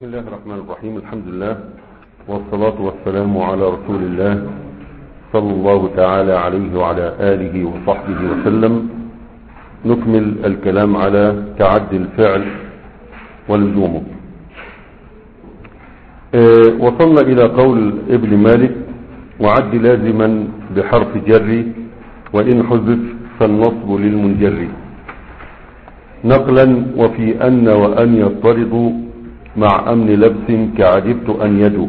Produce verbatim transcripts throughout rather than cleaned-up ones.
بسم الله الرحمن الرحيم. الحمد لله والصلاة والسلام على رسول الله صلى الله تعالى عليه وعلى آله وصحبه وسلم. نكمل الكلام على تعدي الفعل ولزومه. اه وصلنا إلى قول ابن مالك: وعد لازما بحرف جر وإن حذف فالنصب للمنجر، نقلا وفي أن وأن يضطرد مع أمن لبس كعجبت أن يدو.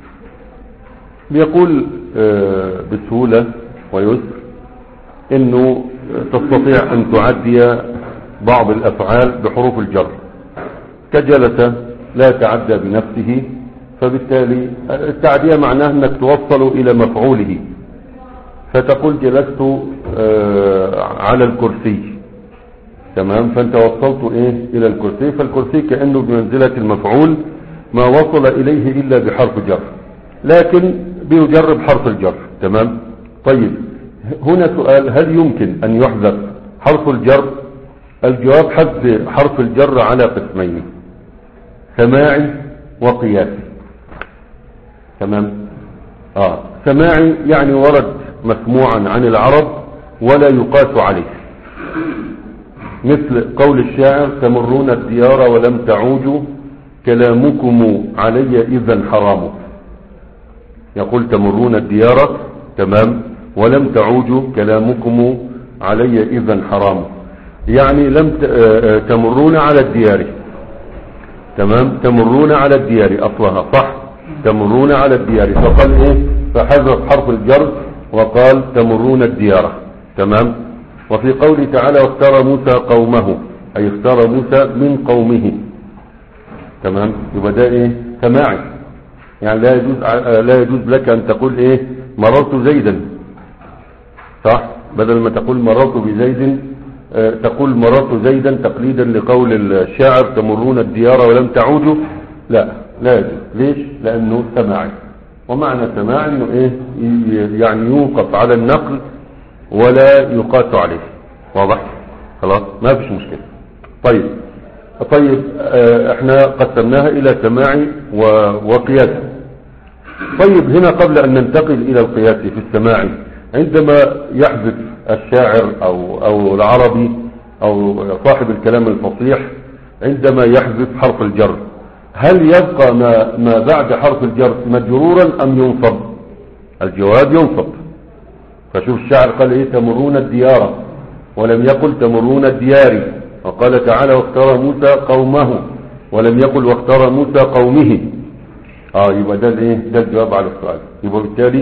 بيقول بسهولة ويسر انه تستطيع ان تعدي بعض الافعال بحروف الجر، كجلس لا تعدى بنفسه، فبالتالي التعدية معناه انك توصل الى مفعوله، فتقول جلست على الكرسي، تمام، فانت وصلت ايه الى الكرسي، فالكرسي كأنه بمنزلة المفعول ما وصل اليه الا بحرف جر، لكن بيجرب حرف الجر. تمام. طيب هنا سؤال: هل يمكن ان يحذف حرف الجر؟ الجواب: حذف حرف الجر على قسمين: سماعي وقياسي. تمام. اه سماعي يعني ورد مسموعا عن العرب ولا يقاس عليه، مثل قول الشاعر: تمرون الديار ولم تعوجوا كلامكم علي إذا حرام. يقول تمرون الديار، تمام، ولم تعوجوا كلامكم علي إذا حرام، يعني لم تمرون على الديار. تمام، تمرون على الديار أصلها صح، تمرون على الديار، فقال إيه؟ فحذف حرف الجر وقال تمرون الديار. تمام. وفي قوله تعالى: واختار موسى قومه، أي اختار موسى من قومه. تمام. يبقى ده ايه؟ سماعي، يعني لا يجوز لا يجوز لك ان تقول ايه؟ مررت زيدا، صح، بدل ما تقول مررت بزيد اه تقول مررت زيدا تقليدا لقول الشاعر تمرون الديار ولم تعودوا. لا لا يجوز. ليش؟ لانه سماعي، ومعنى سماعي انه ايه؟ يعني يوقف على النقل ولا يقاس عليه. واضح؟ خلاص ما فيش مشكلة. طيب طيب اه احنا قسمناها الى سماعي وقياسي. طيب هنا قبل ان ننتقل الى القياسي في السماعي، عندما يحذف الشاعر او او العربي او صاحب الكلام الفصيح، عندما يحذف حرف الجر، هل يبقى ما, ما بعد حرف الجر مجرورا ام ينصب؟ الجواب: ينصب. فشوف الشاعر قال ايه؟ تمرون الديار، ولم يقل تمرون الديار، وقال تعالى: واختار موسى قومه، ولم يقل واختار موسى قومه. اه يبقى ده الايه؟ ده الجواب على السؤال. يبقى بالتالي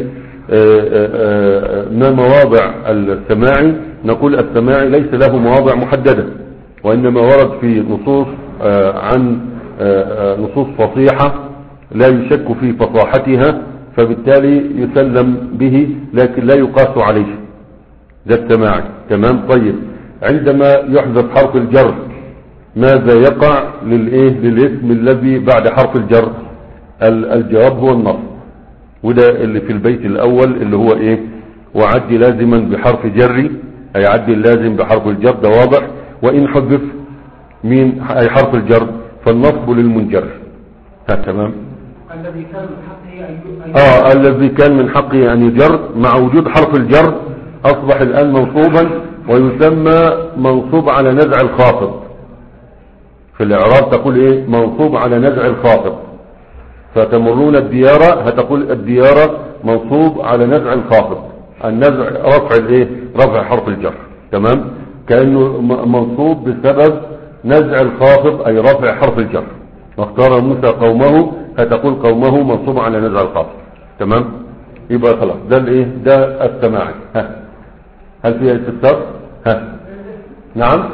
ما مواضع السماعي؟ نقول السماعي ليس له مواضع محددة، وانما ورد في نصوص عن نصوص فصيحة لا يشك في فصاحتها، فبالتالي يسلم به لكن لا يقاس عليه. ده السماعي. تمام. طيب عندما يحذف حرف الجر، ماذا يقع للايه؟ للاسم الذي بعد حرف الجر؟ الجواب هو النصب، وده اللي في البيت الاول اللي هو ايه؟ وعد لازما بحرف جر، اي عد اللازم بحرف الجر، ده واضح. وان حذف مين؟ اي حرف الجر، فالنصب للمنجر. ها تمام. الذي كان من حقه أن اه الذي كان من حقه ان يجر، مع وجود حرف الجر اصبح الان منصوبا، ويسمى منصوب على نزع الخافض. في الاعراب تقول ايه؟ منصوب على نزع الخافض. فتمرون الديارة هتقول الديارة منصوب على نزع الخافض، النزع رفع الايه؟ رفع حرف الجر. تمام، كأنه منصوب بسبب نزع الخافض، اي رفع حرف الجر. واختار موسى قومه هتقول قومه منصوب على نزع الخافض. تمام. يبقى خلاص ده الايه؟ ده السماعي. ها هل فيها استفسار؟ ها نعم.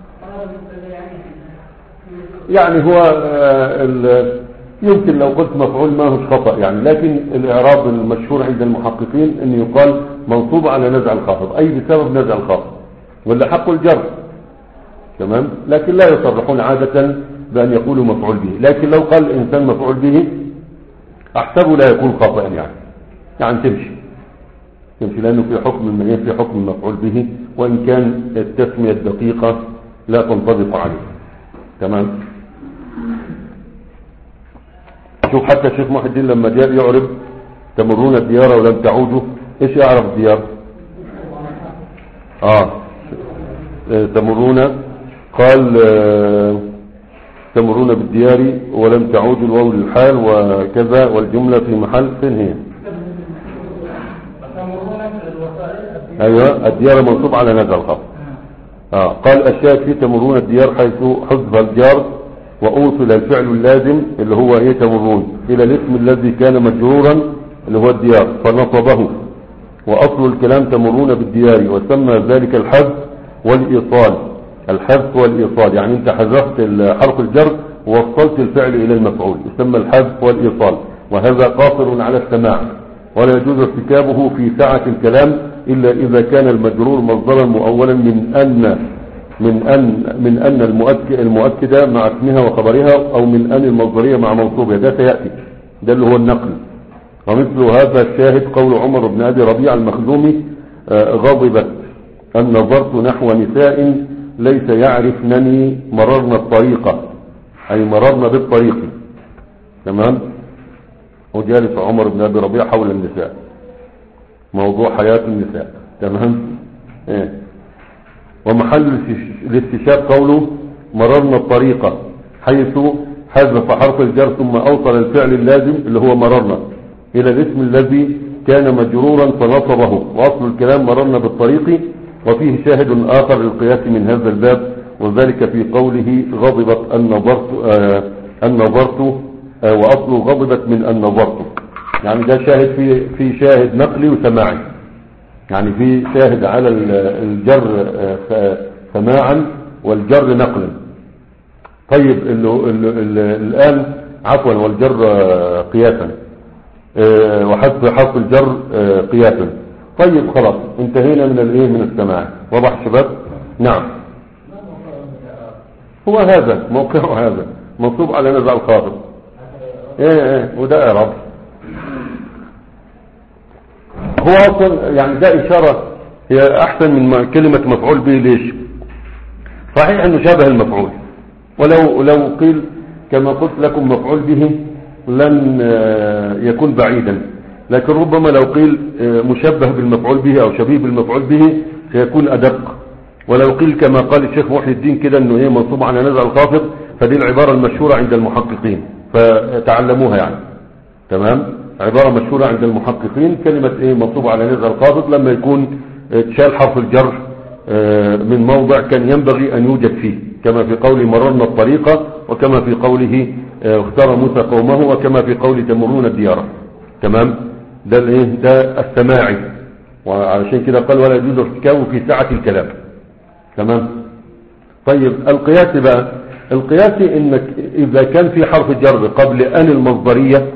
يعني هو آه يمكن لو قلت مفعول ما هو خطأ يعني، لكن الاعراب المشهور عند المحققين ان يقال منصوب على نزع الخافض، اي بسبب نزع الخافض، ولا حق الجر. تمام. لكن لا يصرحون عادة بأن يقولوا مفعول به، لكن لو قال الإنسان مفعول به أحسبه لا يكون خطأ يعني، يعني تمشي تمشي لأنه في حكم المعين، في حكم المفعول به، وإن كان التسمية الدقيقة لا تنطبق عليه. تمام. شوف حتى الشيخ محي الدين لما جاء يعرب تمرون الديار ولم تعودوا، ايش يعرف الديار؟ اه تمرون، قال آه تمرون بالديار ولم تعودوا، الواو للحال وكذا والجملة في محل، فين هي؟ ايوه الديار منصوب على نزل الخفض. آه قال الشاهد في تمرون الديار حيث حذف الجار وأوصل الفعل اللازم اللي هو ايه تمرون الى الاسم الذي كان مجرورا اللي هو الديار فنصبه، واصل الكلام تمرون بالديار، وسمى ذلك الحذف والايصال. الحذف والايصال يعني انت حذفت حرف الجر ووصلت الفعل الى المفعول، يسمى الحذف والايصال، وهذا قاصر على السماع، ولا يجوز ارتكابه في سعة الكلام الا اذا كان المجرور مصدرا مؤولا من ان من ان من ان المؤكد المؤكده مع اسمها وخبرها، او من ان المصدريه مع موصوفها، ده سياتي، ده اللي هو النقل. ومثل هذا الشاهد قول عمر بن ابي ربيعه المخزومي آه غضبت ان نظرت نحو نساء ليس يعرفنني مررنا الطريقه، اي مررنا بالطريق. تمام. وجالس عمر بن ابي ربيعه حول النساء، موضوع حياه النساء. تمام. ايه ومحل الاستشهاد قوله مررنا الطريقة، حيث حذف حرف الجر ثم أوصل الفعل اللازم اللي هو مررنا إلى الاسم الذي كان مجرورا فنصبه، وأصل الكلام مررنا بالطريق. وفيه شاهد آخر للقياس من هذا الباب، وذلك في قوله غضبت أن نظرت آه أن نظرت آه وأصل غضبت من أن نظرت، يعني ده شاهد في في شاهد نقلي وسماعي، يعني في شاهد على الجر سماعا والجر نقلا. طيب ال ال ال الآن عفوا والجر قياسا وحذف حرف الجر قياسا. طيب خلاص انتهينا من الايه من السماع. واضح شباب؟ نعم. هو هذا موقعه، هذا منصوب على نزع الخافض. ايه ايه وده اعراب. هو اصلا يعني ده اشارة هي احسن من كلمة مفعول به. ليش؟ صحيح انه شابه المفعول، ولو لو قيل كما قلت لكم مفعول به لن يكون بعيدا، لكن ربما لو قيل مشبه بالمفعول به او شبيه بالمفعول به سيكون ادق. ولو قيل كما قال الشيخ محي الدين كده انه ايه منصوب على نزع الخافض، فدي العبارة المشهورة عند المحققين فتعلموها يعني. تمام. عبارة مشهورة عند المحققين كلمة ايه منصوب على نزع الخافض لما يكون تشال حرف الجر من موضع كان ينبغي ان يوجد فيه، كما في قول مررنا الطريقة، وكما في قوله اختار موسى قومه، وكما في قول تمرون الديار. تمام. ده الايه ده السماعي، وعشان كده قال ولا يجوز ارتكابه في سعة الكلام. تمام. طيب القياس بقى، القياس انك اذا كان في حرف جر قبل ان المصدرية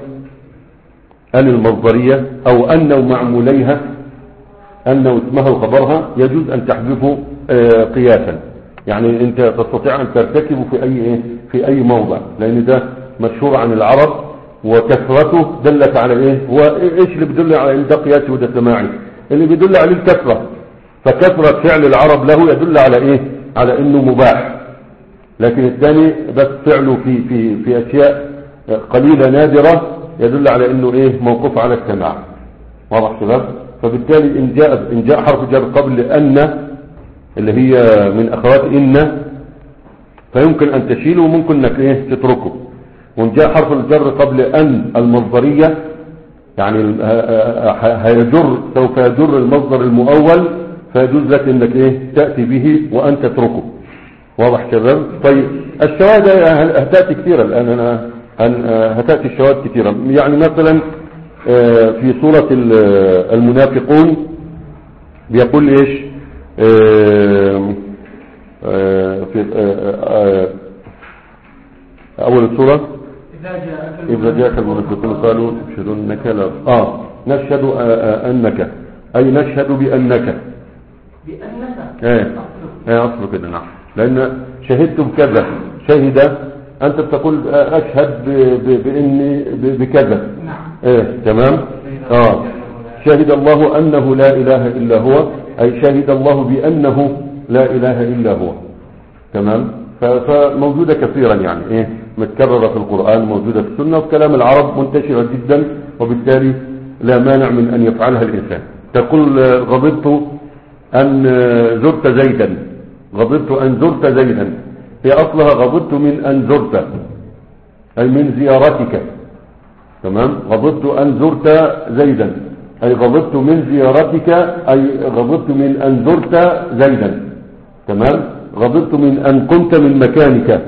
ان المصدرية او ان ومعموليها، ان اسمها وخبرها، يجوز ان تحذفه قياسا. يعني انت تستطيع ان ترتكبه في اي ايه في اي موضع، لان ده مشهور عن العرب وكثرته دلت على ايه. هو ايش اللي بيدل على ان ده قياسي وده سماعي؟ اللي بيدل عليه الكثرة، فكثرة فعل العرب له يدل على ايه على انه مباح، لكن الثاني بس فعله في في في اشياء قليلة نادرة يدل على انه ايه موقوف على السماع. واضح شباب؟ فبالتالي ان جاء ان جاء حرف جر قبل ان اللي هي من اخوات ان، فيمكن ان تشيله وممكن انك ايه تتركه. وان جاء حرف الجر قبل ان المصدرية، يعني هيجر سوف يجر المصدر المؤول، فيجوز لك انك ايه تأتي به وان تتركه. واضح شباب؟ طيب الشواهد هتأتي كثيرا الان، انا هتأتي الشواهد كثيرا. يعني مثلا في سورة المنافقون بيقول ايش في اول السورة إذا جاءك المنافقون قالوا نشهد أنك لا آه نشهد أنك أي نشهد بأنك بأنك ايه ايه أصله كده. نعم. لأن شهدت بكذا، شهد أنت بتقول أشهد بإني بكذا. ايه تمام. آه شهد الله أنه لا إله إلا هو، أي شهد الله بأنه لا إله إلا هو. تمام. فموجودة كثيرا يعني ايه متكررة في القرآن موجودة في السنة، وفي كلام العرب منتشرة جدا، وبالتالي لا مانع من أن يفعلها الإنسان. تقول غضبت أن زرت زيدا، غضبت أن زرت زيدا، هي أصلها غضبت من أن زرت، أي من زيارتك. تمام. غضبت أن زرت زيدا أي غضبت من زيارتك، أي غضبت من أن زرت زيدا. تمام. غضبت من أن قمت من مكانك،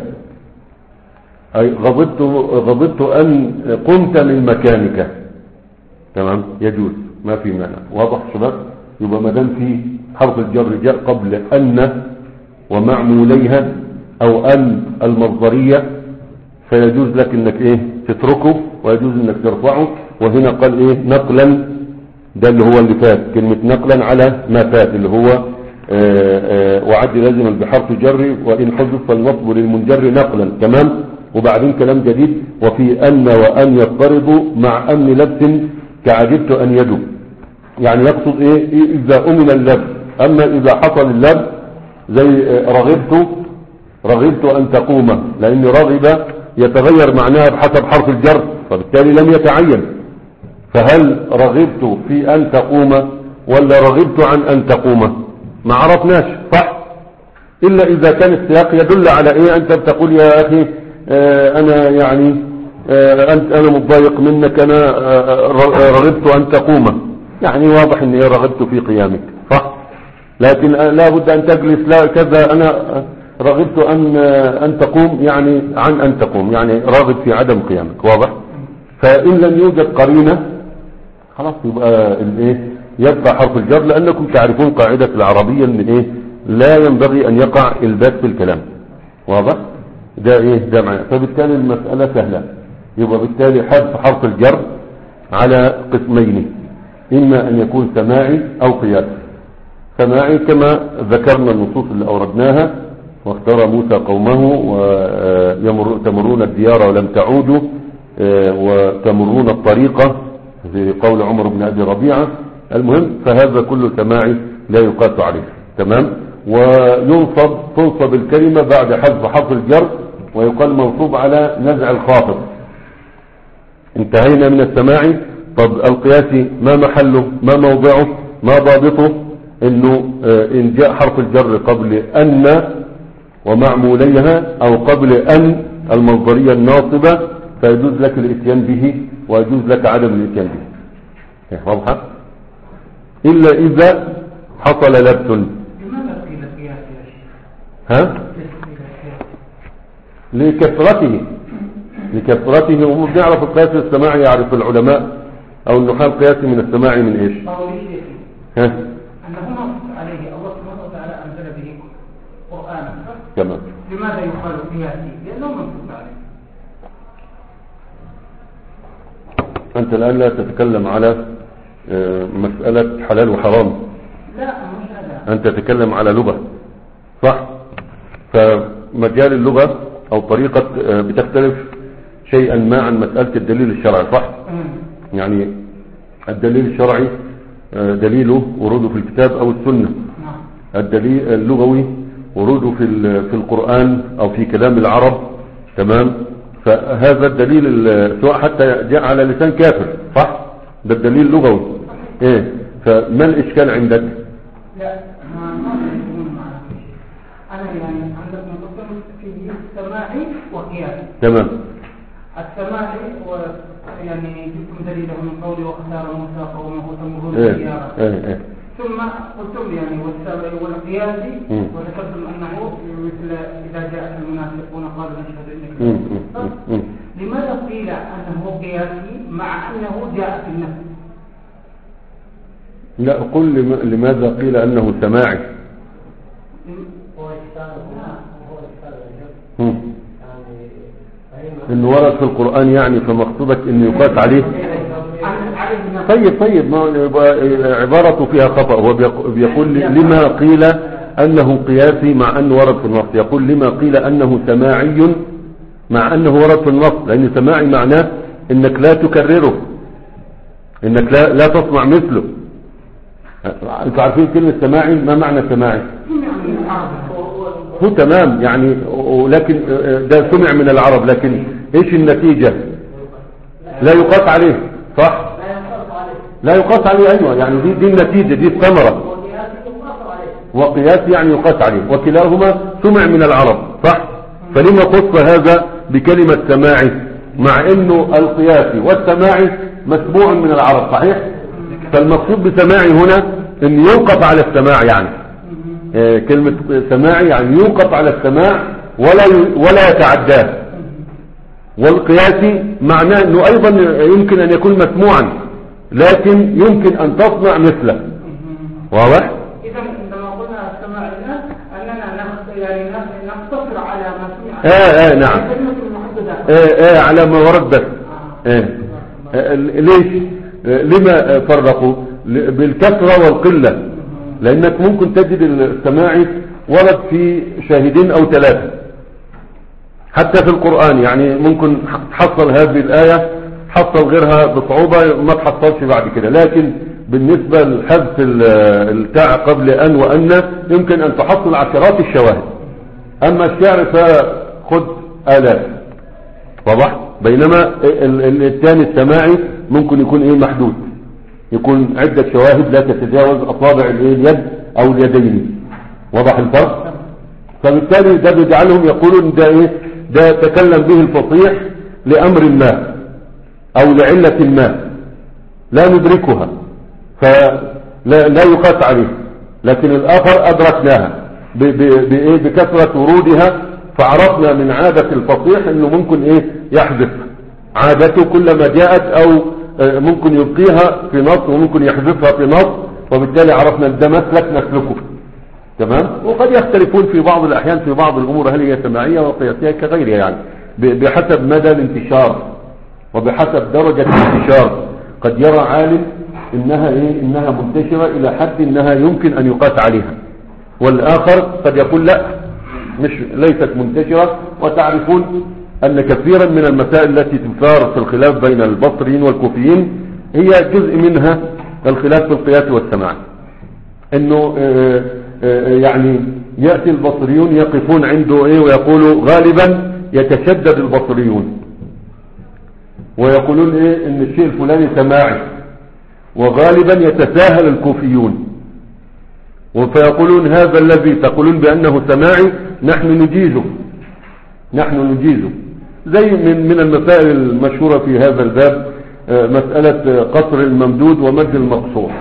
أي غضبت غضبت أن قمت من مكانك. تمام. يجوز، ما في مانع. واضح شباب؟ يبقى ما دام في حرف الجر جاء قبل أن ومعموليها أو أن المصدرية، فيجوز لك انك ايه تتركه، ويجوز انك ترفعه. وهنا قال ايه نقلا، ده اللي هو اللي فات، كلمة نقلا على ما فات اللي هو آآ آآ وعد لازما بحرف جر، وإن حذف فالنصب للمنجر نقلا. تمام. وبعدين كلام جديد، وفي أن وأن يضطرب مع أمن لبس كعجبت أن يدو، يعني يقصد ايه إذا أمن اللبس. أما إذا حصل اللبس زي رغبت رغبت أن تقوم، لأن رغب يتغير معناها بحسب حرف الجر، فبالتالي لم يتعين. فهل رغبت في أن تقوم ولا رغبت عن أن تقوم؟ ما عرفناش، صح؟ إلا إذا كان السياق يدل على إيه. أنت بتقول يا أخي آه أنا يعني آه أنت أنا متضايق منك، أنا آه رغبت أن تقوم، يعني واضح أني رغبت في قيامك، صح؟ لكن آه لا بد أن تجلس، لا كذا، أنا آه رغبت أن أن تقوم، يعني عن أن تقوم، يعني راغب في عدم قيامك. واضح؟ فإن لم يوجد قرينة خلاص يبقى الايه يبقى حرف الجر، لأنكم تعرفون قاعدة العربية ان ايه لا ينبغي أن يقع البات في الكلام. واضح؟ ده ايه ده معنى. فبالتالي المسألة سهلة. يبقى بالتالي حذف حرف الجر على قسمين، إما أن يكون سماعي أو قياسي. سماعي كما ذكرنا النصوص اللي أوردناها، واختار موسى قومه وتمرون الديار ولم تعودوا وتمرون الطريقة في قول عمر بن أبي ربيعة. المهم فهذا كله سماعي لا يقاس عليه. تمام. وينصب تنصب الكلمة بعد حذف حرف الجر، ويقال منصوب على نزع الخافض. انتهينا من السماعي. طب القياسي ما محله ما موضعه ما ضابطه؟ انه ان جاء حرف الجر قبل أن ومعموليها او قبل أن المصدرية الناصبة فيجوز لك الاتيان به، ويجوز لك عدم الاتيان به. واضحة؟ الا اذا حصل لبس. لماذا قيل قياس يا شيخ؟ ها؟ لكثرته لكثرته وبنعرف القياس السماعي، يعرف العلماء او النحاة القياسي من السماعي من ايش؟ ها؟ أنه نص عليه الله سبحانه وتعالى أنزل به قرآنا. تمام. لماذا يقال قياسي؟ لأنه منصوص عليه. أنت الآن لا تتكلم على مسألة حلال وحرام، لا مش هذا، أنت تتكلم على لغة، صح؟ فمجال اللغة أو طريقة بتختلف شيئا ما عن مسألة الدليل الشرعي، صح؟ يعني الدليل الشرعي دليله وروده في الكتاب أو السنة. الدليل اللغوي وروده في في القرآن أو في كلام العرب. تمام. فهذا الدليل سواء حتى جاء على لسان كافر، صح؟ ده الدليل اللغوي. ايه فما الاشكال عندك؟ لا ما ما يكون معنا انا يعني عندكم قسم فيه سماعي وقياسي. تمام. السماعي و يعني جبتم دليله من قوله واختار موسى قومه تمرون ايه الديار. ايه ايه ثم قلتم يعني والسماعي والقياسي وذكرتم انه مثل اذا جاء المنافقون قالوا نشهد انك. لماذا قيل انه قياسي مع انه جاء في النفس؟ لا قل لماذا قيل انه سماعي؟ انه ورد في القرآن يعني، فمقصودك انه يقاس عليه. طيب طيب ما عبارته فيها خطأ. هو بيقول لما قيل انه قياسي مع انه ورد في النص، يقول لما قيل انه سماعي مع انه ورد في النص، لان سماعي معناه انك لا تكرره، انك لا, لا تصنع مثله. انتوا عارفين كلمة سماعي؟ ما معنى سماعي؟ هو تمام يعني، ولكن ده سمع من العرب، لكن ايش النتيجة؟ لا يقاس عليه، صح؟ لا يقاس عليه، ايوه يعني دي دي النتيجة، دي الثمرة. وقياس يعني يقاس عليه، وكلاهما سمع من العرب، صح؟ فلما خص هذا بكلمة سماعي مع انه القياسي والسماعي مسموع من العرب، صحيح؟ فالمقصود بسماعي هنا ان يوقف على السماع، يعني آه كلمة سماعي يعني يوقف على السماع ولا ولا يتعداه. والقياسي معناه انه ايضا يمكن ان يكون مسموعا لكن يمكن ان تصنع مثله. واضح؟ اذا عندما قلنا السماع لنا اننا نخ يعني نقتصر على ما سمع. اه اه نعم. اه اه على ما ورد بس. اه آه ليش؟ آه لما فرقوا؟ بالكثرة والقلة، لانك ممكن تجد السماعي ورد في شاهدين او ثلاثة حتى في القرآن، يعني ممكن تحصل هذه الآية تحصل غيرها بصعوبة ما تحصلش بعد كده. لكن بالنسبة لحذف التاء قبل أن وأن يمكن أن تحصل عشرات الشواهد. أما الشعر فخذ آلاف، واضح؟ بينما الثاني السماعي ممكن يكون إيه محدود، يكون عدة شواهد لا تتجاوز أصابع اليد أو اليدين. واضح الفرق؟ فبالتالي ده بيجعلهم يقولون ده إيه؟ ده تكلم به الفصيح لأمر ما أو لعلة ما لا ندركها فلا لا يقاس عليه. لكن الآخر أدركناها بكثرة ورودها، فعرفنا من عادة الفصيح أنه ممكن إيه يحذف عادته كلما جاءت، أو ممكن يبقيها في نص وممكن يحذفها في نص، وبالتالي عرفنا ده مسلك نسلكه. تمام. وقد يختلفون في بعض الأحيان في بعض الأمور هل هي سماعية وقياسية كغيرها، يعني بحسب مدى الانتشار وبحسب درجة الانتشار. قد يرى عالم إنها إيه إنها منتشرة إلى حد إنها يمكن أن يقاس عليها، والآخر قد يقول لا مش ليست منتشرة. وتعرفون أن كثيرا من المسائل التي تثار في الخلاف بين البصريين والكوفيين هي جزء منها الخلاف في القياس والسماع، إنه آآ آآ يعني يأتي البصريون يقفون عنده إيه ويقولوا غالبا يتشدد البصريون ويقولون إيه إن الشيء الفلاني سماعي، وغالبا يتساهل الكوفيون فيقولون هذا الذي تقولون بأنه سماعي نحن نجيزه نحن نجيزه زي من من المسائل المشهورة في هذا الباب مسألة قصر الممدود ومد المقصور،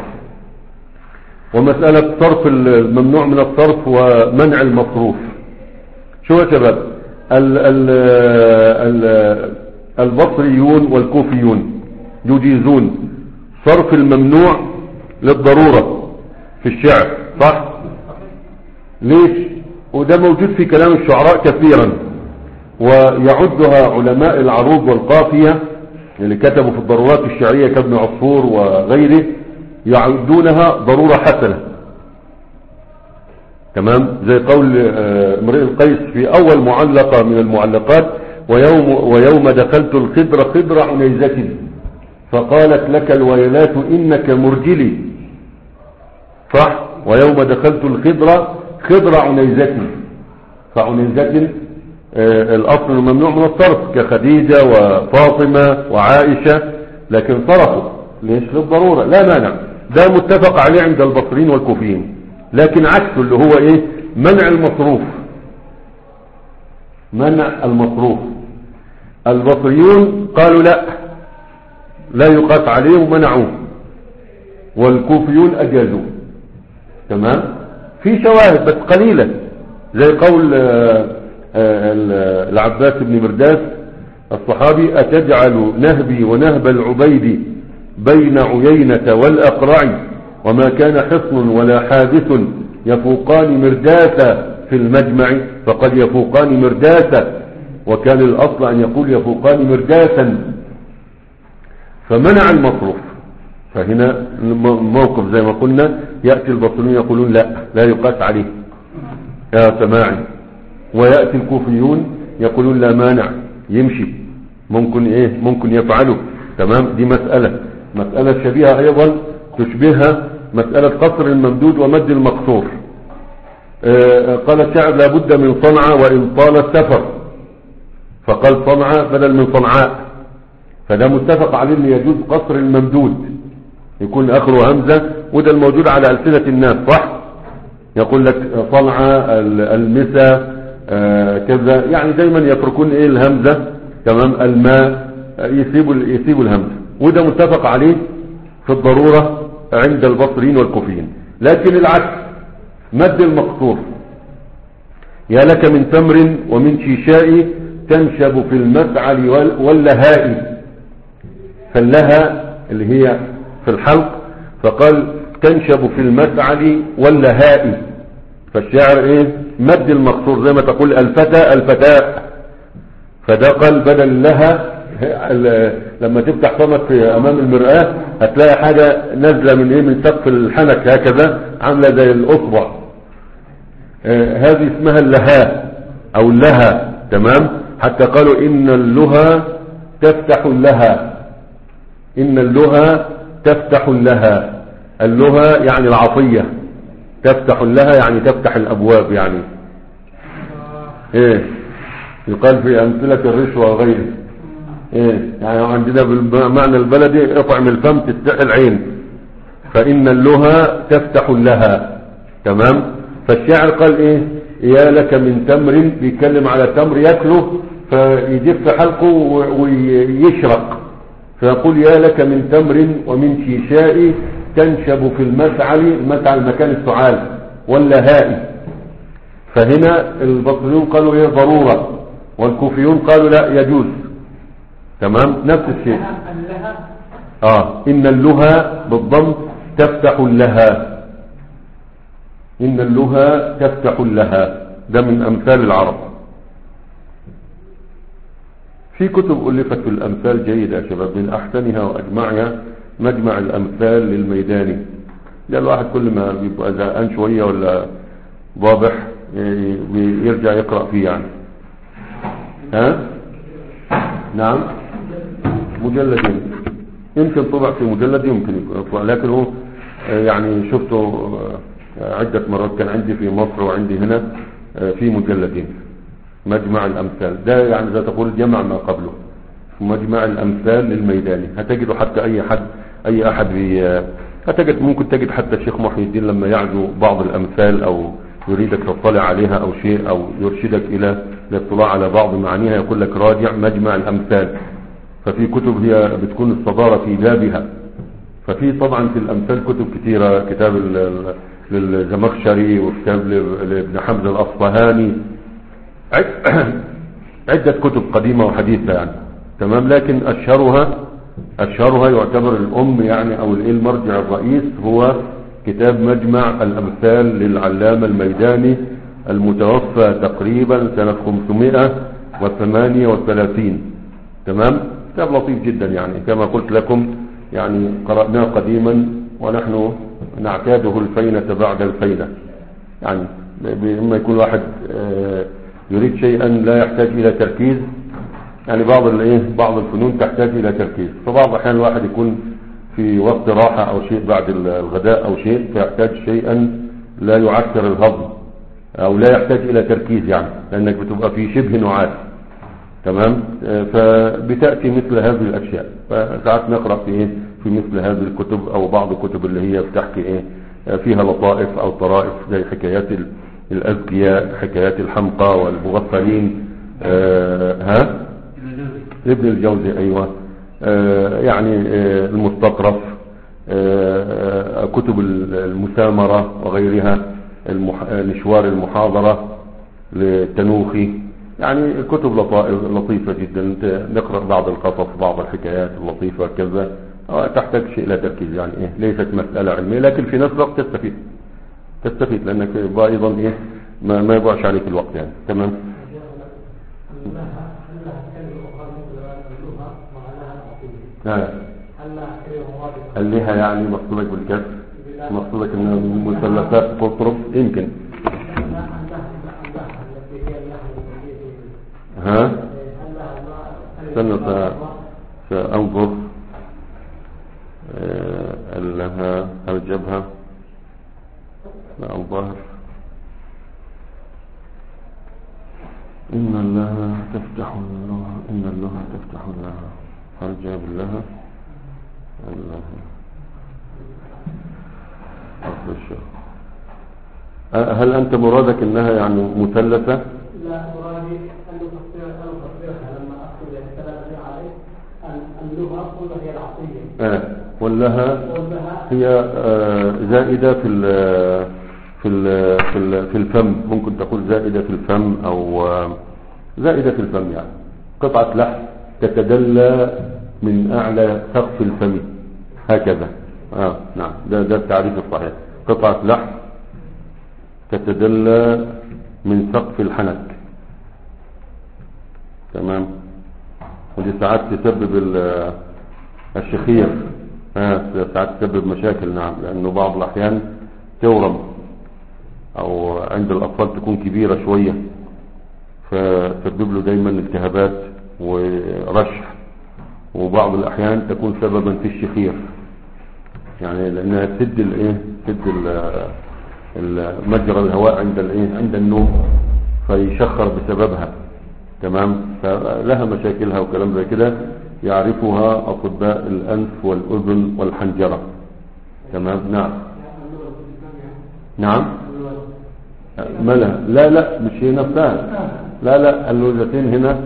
ومسألة صرف الممنوع من الصرف ومنع المصروف. شو يا شباب؟ ال ال ال البصريون والكوفيون يجيزون صرف الممنوع للضرورة في الشعر، صح؟ ليش؟ وده موجود في كلام الشعراء كثيرا، ويعدها علماء العروض والقافية اللي كتبوا في الضرورات الشعرية كابن عصفور وغيره يعدونها ضرورة حسنة. تمام. زي قول امرئ القيس في أول معلقة من المعلقات: ويوم, ويوم دخلت الخضر خضر عنيزة فقالت لك الويلات إنك مرجلي، صح؟ ويوم دخلت الخضر خضر عنيزة، فعنيزة آه الأصل ممنوع من الصرف كخديجة وفاطمة وعائشة، لكن صرفوا ليش؟ للضرورة، لا مانع. ده متفق عليه عند البصريين والكوفيين. لكن عكسه اللي هو ايه؟ منع المصروف. منع المصروف البصريون قالوا لا لا يقاس عليه ومنعوه، والكوفيون أجازوه. تمام. في شواهد بس قليلة زي قول العباس بن مرداس الصحابي: أتجعل نهبي ونهب العبيد بين عيينة والأقرع وما كان حصن ولا حادث يفوقان مرداسا في المجمع فقد يفوقان مرداسا، وكان الأصل أن يقول يفوقان مرداسا، فمنع المصروف. فهنا موقف زي ما قلنا يأتي البصريون يقولون لا لا يقاس عليه يا سماعي، ويأتي الكوفيون يقولون لا مانع يمشي، ممكن ايه ممكن يفعله. تمام. دي مسألة مسألة شبيهة ايضا تشبهها مسألة قصر الممدود ومد المقصور. آه قال الشاعر لابد من صنعاء وإن طال السفر، فقال صنعاء بدل من صنعاء، فده متفق عليه ان يجوز قصر الممدود يكون اخره همزة، وده الموجود على ألسنة الناس صح. يقول لك صنعاء، المسا، آه كذا، يعني دايما يتركون ايه الهمزة، تمام، الماء، يسيبوا يسيبوا الهمزة، وده متفق عليه في الضرورة عند البصريين والكوفيين. لكن العكس مد المقصور، يا لك من تمر ومن شيشاء تنشب في المسعل واللهاء، فاللها اللي هي في الحلق، فقال تنشب في المسعل واللهاء، فالشاعر ايه مد المقصور زي ما تقول الفتى الفتاء، فده قال بدل لها. لما تفتح فمك في امام المرآة هتلاقي حاجة نازلة من ايه من سقف الحنك هكذا عاملة زي الاصبع، آه هذه اسمها اللهاء او اللها، تمام. حتى قالوا ان اللها تفتح اللها، ان اللها تفتح لها، اللها يعني العطية، تفتح لها يعني تفتح الابواب، يعني ايه يقال في امثلة الرشوة وغيره، ايه يعني عندنا بالمعنى البلدي اطعم الفم تستحي العين، فان اللها تفتح لها، تمام. فالشاعر قال ايه يا لك من تمر، بيتكلم على تمر ياكله فيجف حلقه ويشرق، فيقول يا لك من تمر ومن شيشاء تنشب في المسعل، المسعل مكان السعال، واللهاء. فهنا البصريون قالوا ايه ضرورة، والكوفيون قالوا لا يجوز، تمام، نفس الشيء. اه ان اللها بالضم تفتح لها، ان اللها تفتح لها، ده من امثال العرب. في كتب ألفت في الأمثال جيدة يا شباب، من أحسنها وأجمعها مجمع الأمثال للميداني، ده الواحد كل ما بيبقى زهقان شوية ولا ضابح يرجع يقرأ فيه يعني. ها نعم مجلدين، يمكن طبع في مجلد، يمكن يطلع، لكن هو يعني شفته عدة مرات، كان عندي في مصر وعندي هنا في مجلدين. مجمع الأمثال ده يعني زي تقول جمع ما قبله، مجمع الأمثال للميداني، هتجده حتى أي حد أي أحد بي هتجد، ممكن تجد حتى الشيخ محي الدين لما يعزو بعض الأمثال أو يريدك تطلع عليها أو شيء أو يرشدك إلى الاطلاع على بعض معانيها يقول لك راجع مجمع الأمثال. ففي كتب هي بتكون الصدارة في بابها، ففي طبعا في الأمثال كتب كثيرة، كتاب للزمخشري وكتاب لابن حمزة الأصفهاني، عدة كتب قديمة وحديثة يعني، تمام. لكن أشهرها أشهرها يعتبر الأم يعني أو المرجع الرئيس هو كتاب مجمع الأمثال للعلامة الميداني المتوفى تقريبا سنة خمسمائة وثمانية وثلاثين، تمام. كتاب لطيف جدا يعني كما قلت لكم، يعني قرأناه قديما ونحن نعتاده الفينة بعد الفينة، يعني إما يكون واحد يريد شيئا لا يحتاج إلى تركيز، يعني بعض الايه بعض الفنون تحتاج إلى تركيز، فبعض الأحيان الواحد يكون في وقت راحة أو شيء بعد الغداء أو شيء فيحتاج شيئا لا يعكر الهضم أو لا يحتاج إلى تركيز، يعني لأنك بتبقى في شبه نعاس، تمام. فبتأتي مثل هذه الأشياء، فساعات نقرأ في إيه في مثل هذه الكتب أو بعض الكتب اللي هي بتحكي إيه فيها لطائف أو طرائف زي حكايات الأذكياء، حكايات الحمقى والمغفلين، آه ها ابن الجوزي، أيوة، آه يعني آه المستطرف، آه كتب المسامرة وغيرها، المح... نشوار المحاضرة للتنوخي، يعني كتب لطيفة جدا، نقرأ بعض القصص بعض الحكايات اللطيفة كذا، تحتاج شيء لا تركيز، يعني إيه ليست مسألة علمية، لكن في نفس الوقت تستفيد تستفيد لأنك أيضا إيه ما, ما يضيعش عليك الوقت يعني، تمام. هل لها يعني مقصودك بالكسر، مقصودك انها مثلثات قطرف يمكن، ها استنى سأنظر لها الجبهة، لا الظاهر إن الله تفتح الله إن الله تفتح الله هل جاب الله الله أصل الشيء. هل أنت مرادك إنها يعني مثلثة؟ لا مرادي أن أفسرها لما أقول الثلاثة عليه اللغة كلها هي العطية. آه. واللها هي آه زائدة في ال في ال في ال في الفم، ممكن تقول زائدة في الفم أو آه زائدة في الفم، يعني قطعة لحم تتدلى من أعلى سقف الفم هكذا. آه نعم، ده ده التعريف الصحيح، قطعة لحم تتدلى من سقف الحنك. تمام. ودي ساعات تسبب الشخير، آه ساعات تسبب مشاكل. نعم، لأنه بعض الأحيان تورم أو عند الأطفال تكون كبيرة شوية، فتسبب له دايما التهابات ورشح، وبعض الأحيان تكون سببا في الشخير، يعني لأنها تسد الايه تسد مجرى الهواء عند الايه عند النوم، فيشخر بسببها. تمام. فلها مشاكلها وكلام زي كده يعرفها أطباء الأنف والأذن والحنجرة. تمام. نعم نعم. ملا لا لا مش هي نفسها، لا لا، اللوزتين هنا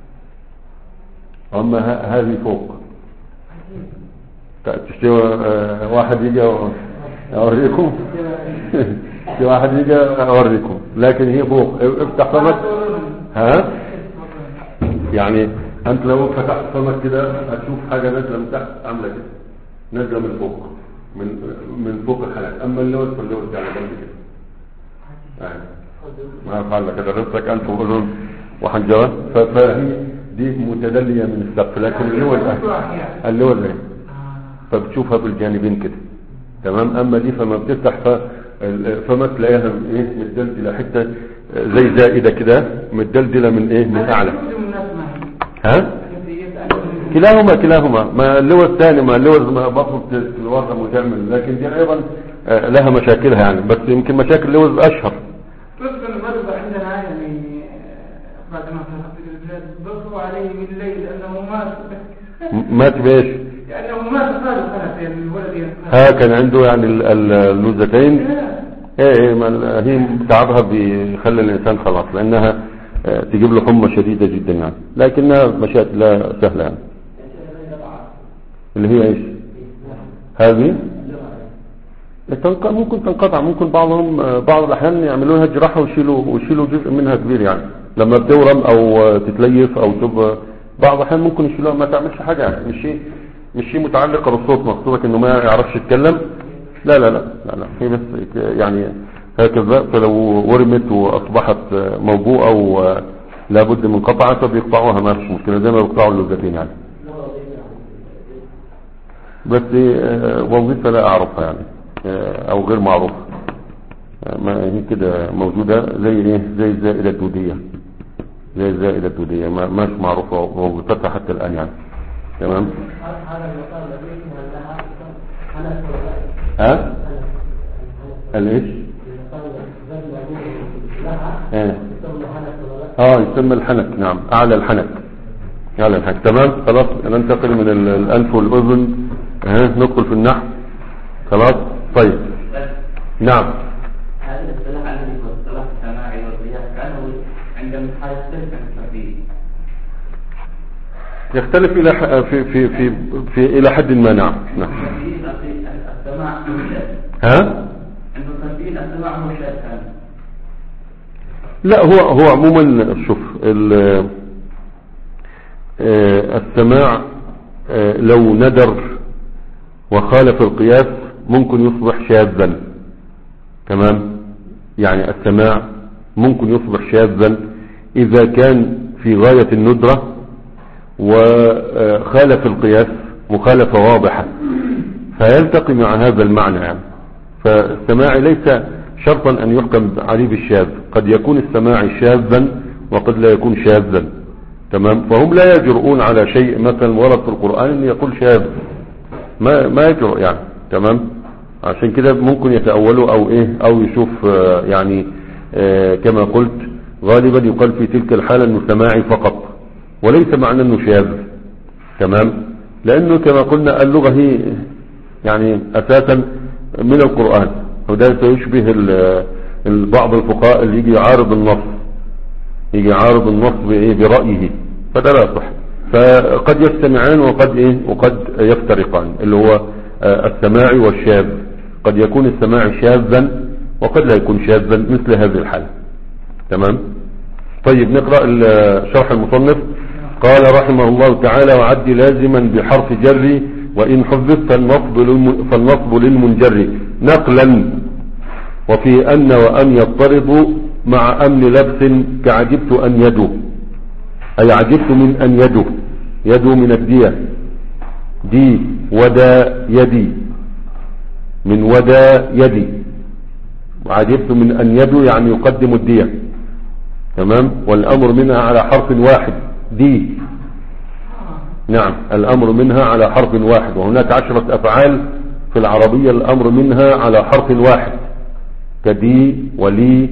أما هذه فوق. تشتوى واحد يجي أوريكم في واحد يجي أوريكم، لكن هي فوق. افتح فمك. ها يعني أنت لو فتحت فمك كده هتشوف حاجة نازلة من تحت عاملة كده، نازلة من فوق، من من فوق الحلق. أما اللوز فاللوز يعني جنب كده، يعني ما فعل كده رزقك أنف وأذن وحنجرة. فهي دي متدلية من السقف، لكن اللوز اللوز اهي فبتشوفها بالجانبين كده. تمام. اما دي فما بتفتح فما تلاقيها ايه متدلدله حته زي زائده كده، متدلدله من ايه من اعلى. ها كلاهما كلاهما ما اللوز الثاني ما اللوز برضه الوضع مجمل، لكن دي ايضا لها مشاكلها يعني، بس يمكن مشاكل اللوز اشهر. عندنا يعني بعد ما ضغطوا عليه بالليل لانه مات مات بايش؟ لانه مات قال خلاص يعني الولد ها كان عنده يعني اللوزتين. ايه هي تعبها بيخلي الانسان خلاص، لانها تجيب له حمى شديده جدا يعني، لكنها مشاكل لا سهله يعني. اللي هي ايش هذه؟ ممكن تنقطع، ممكن بعضهم بعض الاحيان يعملوا لها جراحه ويشيلوا ويشيلوا جزء منها كبير يعني، لما بتورم او تتليف او تبقى بعض الاحيان ممكن يشيلوها ما تعملش حاجه يعني، مش شيء مش شيء متعلقه بالصوت، مقصودك انه ما يعرفش يتكلم. لا لا لا لا لا هي بس يعني هكذا. فلو ورمت واصبحت موبوءه ولا بد من قطعها فبيقطعوها، ما فيش مشكله، زي ما بيقطعوا اللوزتين يعني. بس وظيفه لا اعرفها يعني او غير معروفه، ما هي كده موجوده زي ايه زي الزائده الدوديه، زي الزائده الدوديه ما ماش معروفه وظيفتها حتى الان يعني. تمام. ها الايش اه اه يسمى الحنك. نعم اعلى الحنك، اعلى الحنك. تمام. خلاص ننتقل من الانف والاذن ها ندخل في النحو. خلاص طيب. نعم. هذا الاصطلاح الذي هو اصطلاح السماعي والقياس كانه عندما يختلف عن التفريق يختلف الى في في في, في الى حد ما. نعم نعم. السماع ها عند التفريق السماع هو شيء ثاني. لا هو هو عموما شوف السماع لو ندر وخالف القياس ممكن يصبح شاذا. تمام. يعني السماع ممكن يصبح شاذا إذا كان في غاية الندرة وخالف القياس مخالفة واضحة، فيلتقي مع هذا المعنى يعني. فالسماع ليس شرطا أن يحكم عليه بالشاذ، قد يكون السماع شاذا وقد لا يكون شاذا. تمام. فهم لا يجرؤون على شيء مثلا ورد في القرآن أن يقول شاذ، ما ما يجرؤ يعني. تمام. عشان كده ممكن يتأولوا او ايه او يشوف آه يعني آه كما قلت غالبا يقال في تلك الحالة انه سماعي فقط، وليس معنى انه شاذ. تمام، لانه كما قلنا اللغة هي يعني اساسا من القرآن، وده سيشبه بعض الفقهاء اللي يجي يعارض النص، يجي يعارض النص بايه؟ برأيه، فده لا صح. فقد يجتمعان وقد ايه وقد يفترقان، اللي هو السماعي والشاذ. قد يكون السماعي شاذا وقد لا يكون شاذا مثل هذه الحالة. تمام. طيب نقرأ شرح المصنف. قال رحمه الله تعالى: وعد لازما بحرف جر وإن حذف فالنصب للمنجر نقلا، وفي أن وأن يضطرب مع أمن لبس كعجبت أن يدو، أي عجبت من أن يدو، يدو من الدية، دي ودا يدي، من ودا يدي، عجبت من أن يدو يعني يقدم الدية. تمام، والأمر منها على حرف واحد، دي. نعم، الأمر منها على حرف واحد، وهناك عشرة أفعال في العربية الأمر منها على حرف واحد، كدي ولي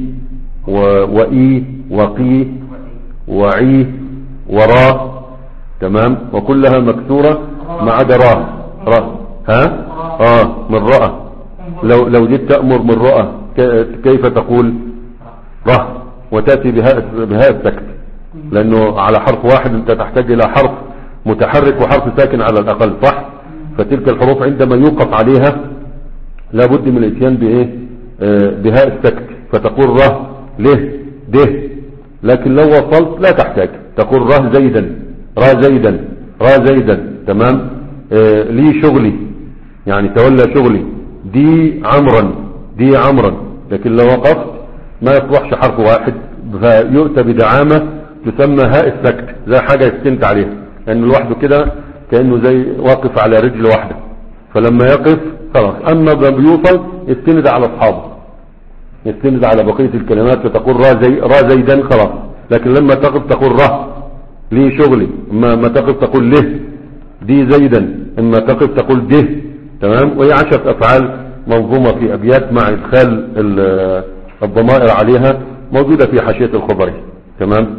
وإي وقي وعي ورا. تمام، وكلها مكسورة ما عدا را. را ها اه من رأى. لو لو جيت تأمر من رأى كيف تقول؟ را، وتأتي بهاء بهاء السكت، لأنه على حرف واحد أنت تحتاج إلى حرف متحرك وحرف ساكن على الأقل، صح؟ فتلك الحروف عندما يوقف عليها لابد من الاتيان بإيه؟ آه بهاء السكت، فتقول ره له ده. لكن لو وصلت لا تحتاج، تقول ره زيدا، را زيدا، را زيدا. تمام. آه لي شغلي، يعني تولى شغلي، دي عمرا، دي عمرا. لكن لو وقفت ما يصبحش حرف واحد، فيؤتى بدعامة تسمى هاء السكت، زي حاجة يستند عليها، لأنه لوحده كده كأنه زي واقف على رجل واحدة، فلما يقف خلاص. أما بيوصل يستند على أصحابه، يستند على بقية الكلمات، فتقول را زي را زيدا خلاص. لكن لما تقف تقول ره لي شغلي، اما ما تقف تقول له دي زيدا، اما تقف تقول ده. تمام. وهي عشرة أفعال منظومة في أبيات مع إدخال الضمائر عليها، موجودة في حاشية الخبري. تمام.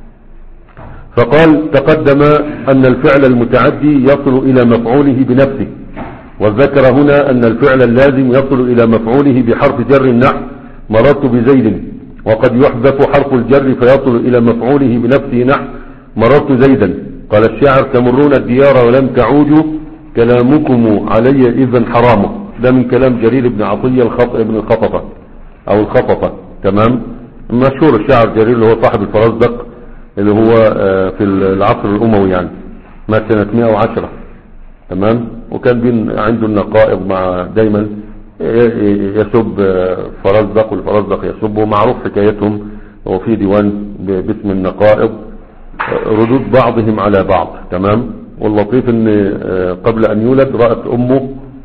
فقال: تقدم أن الفعل المتعدي يصل إلى مفعوله بنفسه، وذكر هنا أن الفعل اللازم يصل إلى مفعوله بحرف جر النحو مررت بزيد، وقد يحذف حرف الجر فيصل إلى مفعوله بنفسه نحو مررت زيدا. قال الشاعر: تمرون الديار ولم تعودوا كلامكم علي إذا حرام. ده من كلام جرير بن عطية الخط... ابن الخطفة أو الخطفة. تمام. مشهور الشاعر جرير اللي هو صاحب الفرزدق، اللي هو في العصر الأموي، يعني مات سنة مئة وعشرة. تمام. وكان بين عنده النقائض، مع دايما يسب فرزدق والفرزدق يسبه، معروف حكايتهم، وفي ديوان باسم النقائض ردود بعضهم على بعض. تمام. واللطيف ان قبل ان يولد رأت امه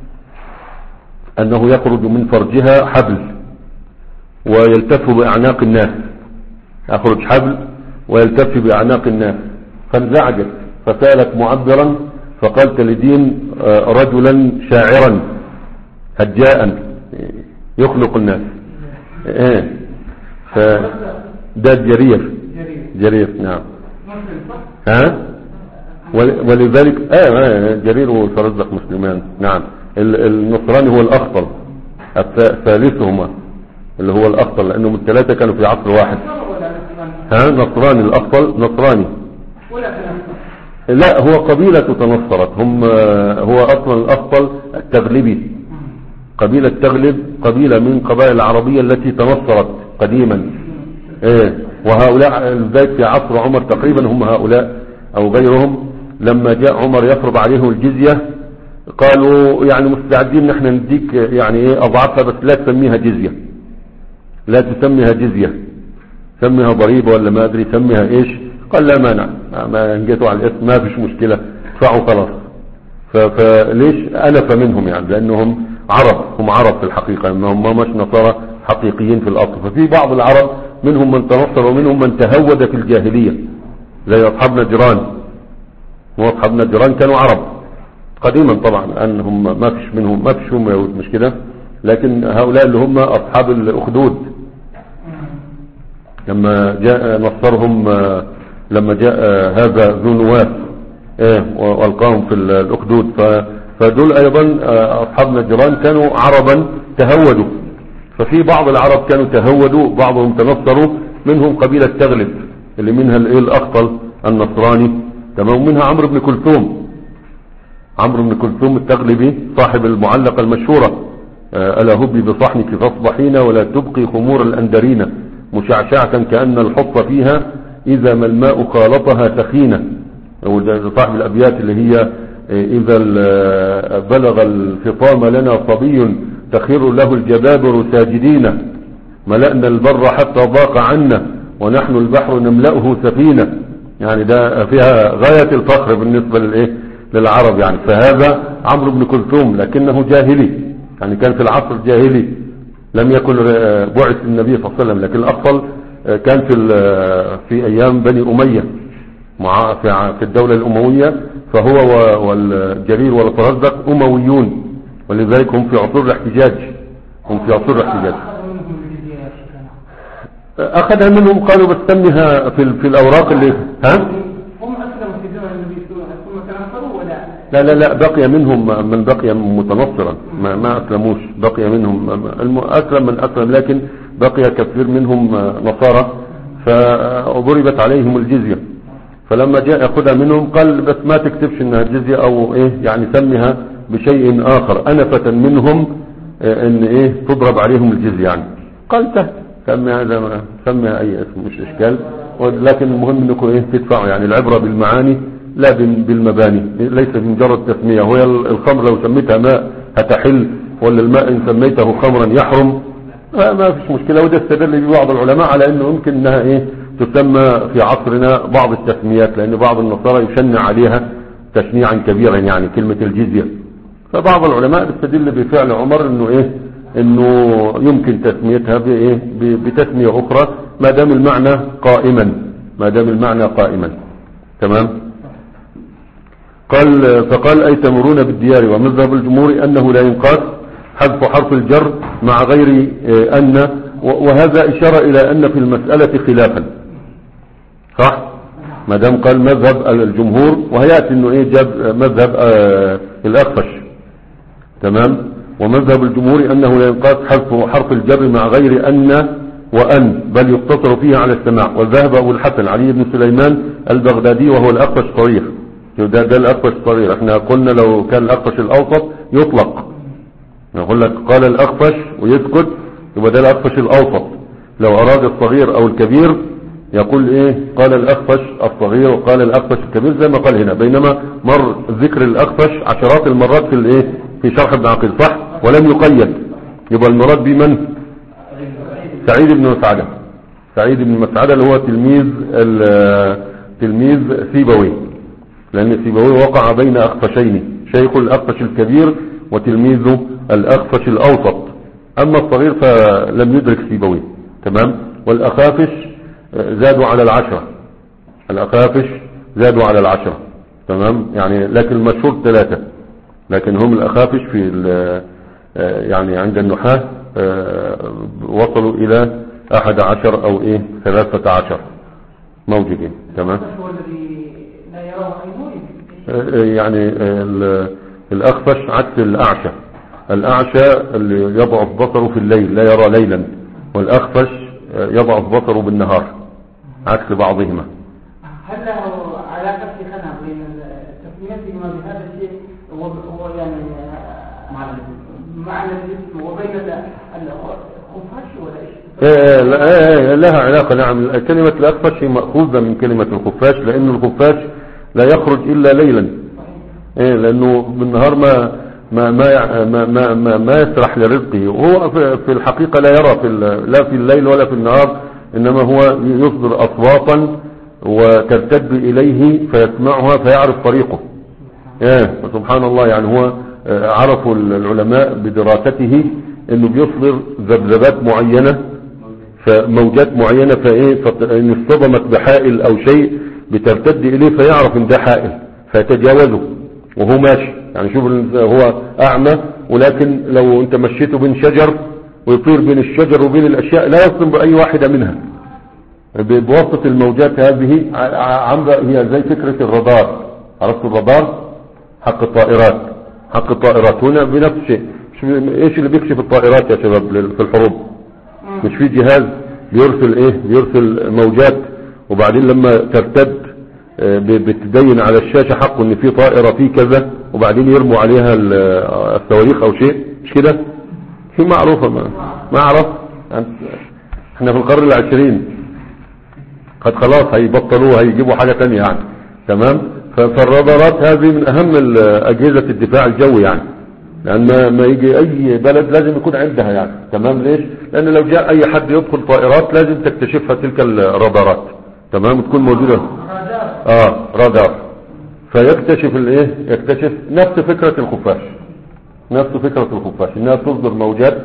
انه يخرج من فرجها حبل ويلتف باعناق الناس، يخرج حبل ويلتف باعناق الناس، فانزعجت فسألت معبرا فقال: تلدين رجلا شاعرا هجاء يخلق الناس. ايه فده جرير جرير نعم. ها ولذلك اه جرير والفرزدق مسلمان. نعم. النصراني هو الأخطل، ثالثهما اللي هو الأخطل، لأنهم الثلاثة كانوا في عصر واحد. ها نصراني الأخطل نصراني، لا هو قبيلة تنصرت، هم هو أصلا الأخطل التغلبي، قبيلة تغلب، قبيلة من قبائل العربية التي تنصرت قديما. ايه وهؤلاء ذلك في عصر عمر تقريبا هم هؤلاء او غيرهم، لما جاء عمر يفرض عليهم الجزية قالوا يعني مستعدين نحن نديك يعني ايه اضعافها، بس لا تسميها جزية، لا تسميها جزية، سميها ضريبة ولا ما ادري سميها ايش. قال لا مانع، ما نجيتوا على الاسم ما فيش مشكلة، ادفعوا خلاص. فليش ألف منهم يعني؟ لانهم عرب، هم عرب في الحقيقة، هم مش نصارى حقيقيين في الاصل. ففي بعض العرب منهم من تنصر ومنهم من تهود في الجاهلية، زي اصحاب نجران. واصحاب نجران كانوا عرب قديما طبعا، انهم ما فيش منهم ما فيش هم يهود مش كده، لكن هؤلاء اللي هم اصحاب الاخدود لما جاء نصرهم لما جاء هذا ذو نواس والقاهم في الأخدود. فدول أيضا أصحاب نجران كانوا عربا تهودوا، ففي بعض العرب كانوا تهودوا، بعضهم تنصروا، منهم قبيلة تغلب اللي منها الأخطل النصراني، تمام، منها عمرو بن كلثوم، عمرو بن كلثوم التغلبي صاحب المعلقة المشهورة: ألا هبي بصحنك فاصبحين ولا تبقي خمور الأندرين مشعشعة كأن الحط فيها إذا ما الماء خالطها سخينة. صاحب الأبيات اللي هي: إذا بلغ الفطام لنا صبي تخر له الجبابر ساجدين، ملأنا البر حتى ضاق عنا ونحن البحر نملأه سفينة. يعني ده فيها غاية الفخر بالنسبة للإيه للعرب يعني. فهذا عمرو بن كلثوم لكنه جاهلي، يعني كان في العصر الجاهلي، لم يكن بعث النبي صلى الله عليه وسلم، لكن الأفضل كان في في أيام بني أمية مع في الدولة الأموية، فهو والجرير والفرزدق أمويون، ولذلك هم في عصور الاحتجاج، هم في عصور الاحتجاج. أخذها منهم قالوا بسمها في في الأوراق اللي ها هم أسلموا في زمن النبي صلى الله عليه وسلم ثم تنصروا ولا لا لا لا بقي منهم من بقي متنصرا، ما, ما أسلموش، بقي منهم أسلم من أسلم، لكن بقي كثير منهم نصارى فضربت عليهم الجزية. فلما جاء يأخذها منهم قال بس ما تكتبش انها جزية او ايه، يعني سمها بشيء اخر، انفة منهم ان ايه تضرب عليهم الجزية يعني. قال ته سمي هذا، سميها اي اسم مش اشكال، ولكن المهم انكم ايه تدفعوا، يعني العبرة بالمعاني لا بالمباني، ليس بمجرد تسمية. وهي الخمر لو سميتها ماء هتحل، ولا الماء ان سميته خمرا يحرم، ما فيش مشكلة. وده استدل ببعض العلماء على انه يمكن انها ايه تسمى في عصرنا بعض التسميات، لان بعض النصارى يشنع عليها تشنيعا كبيرا يعني كلمة الجزية. فبعض العلماء بيستدل بفعل عمر انه ايه انه يمكن تسميتها بايه بتسمية اخرى ما دام المعنى قائما، ما دام المعنى قائما. تمام. قال فقال اي تمرون بالديار، ومذهب الجمهور انه لا ينقاس حذف حرف الجر مع غير ان، وهذا اشارة الى ان في المسألة خلافا، صح؟ ما دام قال مذهب الجمهور، وهياتي انه ايه جاب مذهب آه الاخفش. تمام. ومذهب الجمهور انه لا ينقاس حذف حرف الجر مع غير ان وان، بل يقتصر فيه على السماع. وذهب ابو الحسن علي بن سليمان البغدادي وهو الاخفش صريح، ده, ده الاخفش صريح. احنا قلنا لو كان الاخفش الاوسط يطلق، نقول لك قال الاخفش ويسكت يبقى ده الاخفش الاوسط. لو اراد الصغير او الكبير يقول ايه قال الاخفش الصغير وقال الاخفش الكبير زي ما قال هنا، بينما مر ذكر الاخفش عشرات المرات في الايه في شرح ابن عقيل، صح؟ ولم يقيد. يبقى المراد بمن؟ سعيد بن مسعدة، سعيد بن مسعدة اللي هو تلميذ تلميذ سيبوي، لان سيبوي وقع بين اخفشين، شيخ الاخفش الكبير وتلميذه الاخفش الاوسط، اما الصغير فلم يدرك سيبوي. تمام. والاخافش زادوا على العشرة، الاخافش زادوا على العشرة. تمام. يعني لكن المشهور ثلاثة، لكن هم الاخافش في يعني عند النحاة وصلوا الى احد عشر او ايه ثلاثة عشر موجودين. تمام. يعني الاخفش عكس الاعشى، الاعشى اللي يضعف بصره في الليل لا يرى ليلا، والاخفش يضعف بصره بالنهار عكس بعضهما. هل له علاقة في خنا بين تسميتهما بهذا الشيء هو يعني معنى الاسم وبين الخفاش ولا ايش؟ لا لها علاقة. نعم، كلمة الاخفش هي مأخوذة من كلمة الخفاش، لان الخفاش لا يخرج الا ليلا، ايه لانه بالنهار ما ما ما ما ما, ما يسرح لرزقه، وهو في الحقيقة لا يرى في لا في الليل ولا في النهار، انما هو يصدر اصواتا وترتد اليه فيسمعها فيعرف طريقه. ايه سبحان الله. يعني هو عرفوا العلماء بدراسته انه بيصدر ذبذبات معينة فموجات معينة، فايه فان اصطدمت بحائل او شيء بترتد اليه فيعرف ان ده حائل فيتجاوزه وهو ماشي. يعني شوف هو اعمى، ولكن لو انت مشيته بين شجر ويطير بين الشجر وبين الاشياء لا يصدم باي واحدة منها، بواسطة الموجات هذه عاملة هي زي فكرة الرادار. عرفت الرادار حق الطائرات؟ حق الطائرات هنا بنفس الشيء. ايش اللي بيكشف الطائرات يا شباب في الحروب؟ مش في جهاز بيرسل ايه بيرسل موجات، وبعدين لما ترتد بتبين على الشاشة حقه ان في طائرة في كذا، وبعدين يرموا عليها الصواريخ او شيء، مش كده؟ في معروفة ما, ما اعرف. احنا في القرن العشرين قد خلاص هيبطلوها، هيجيبوا حاجة تانية يعني. تمام. فالرادارات هذه من اهم اجهزة الدفاع الجوي يعني، لان ما, ما يجي اي بلد لازم يكون عندها يعني. تمام. ليش؟ لان لو جاء اي حد يدخل طائرات لازم تكتشفها تلك الرادارات. تمام. تكون موجودة اه رادار، فيكتشف الايه يكتشف نفس فكرة الخفاش، نفس فكرة الخفاش انها تصدر موجات،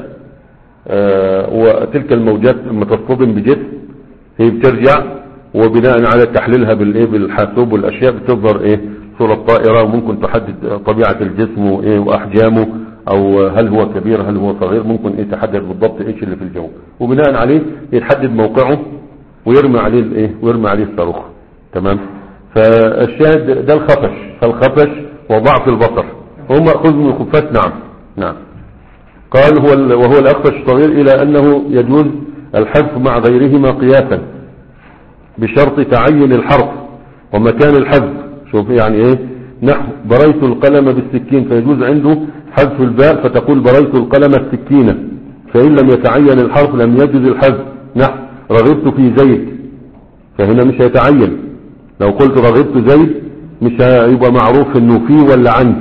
آه وتلك الموجات لما تصطدم بجسم هي بترجع، وبناء على تحليلها بالايه بالحاسوب والاشياء بتظهر ايه صورة طائرة، وممكن تحدد طبيعة الجسم وايه واحجامه، او هل هو كبير هل هو صغير، ممكن ايه تحدد بالضبط ايش اللي في الجو، وبناء عليه يتحدد موقعه ويرمي عليه الايه ويرمي عليه الصاروخ. تمام. فالشاهد ده الخفش، فالخفش وضعف البصر هو مأخوذ من الخفاش. نعم نعم. قال هو وهو الأخفش الصغير إلى أنه يجوز الحذف مع غيرهما قياسا بشرط تعين الحرف ومكان الحذف. شوف يعني ايه، نحو بريت القلم بالسكين، فيجوز عنده حذف الباء فتقول بريت القلم السكينة، فإن لم يتعين الحرف لم يجوز الحذف. نحو رغبت في زيد، فهنا مش هيتعين. لو قلت رغبت زيد مش هيبقى معروف انه فيه ولا عنه،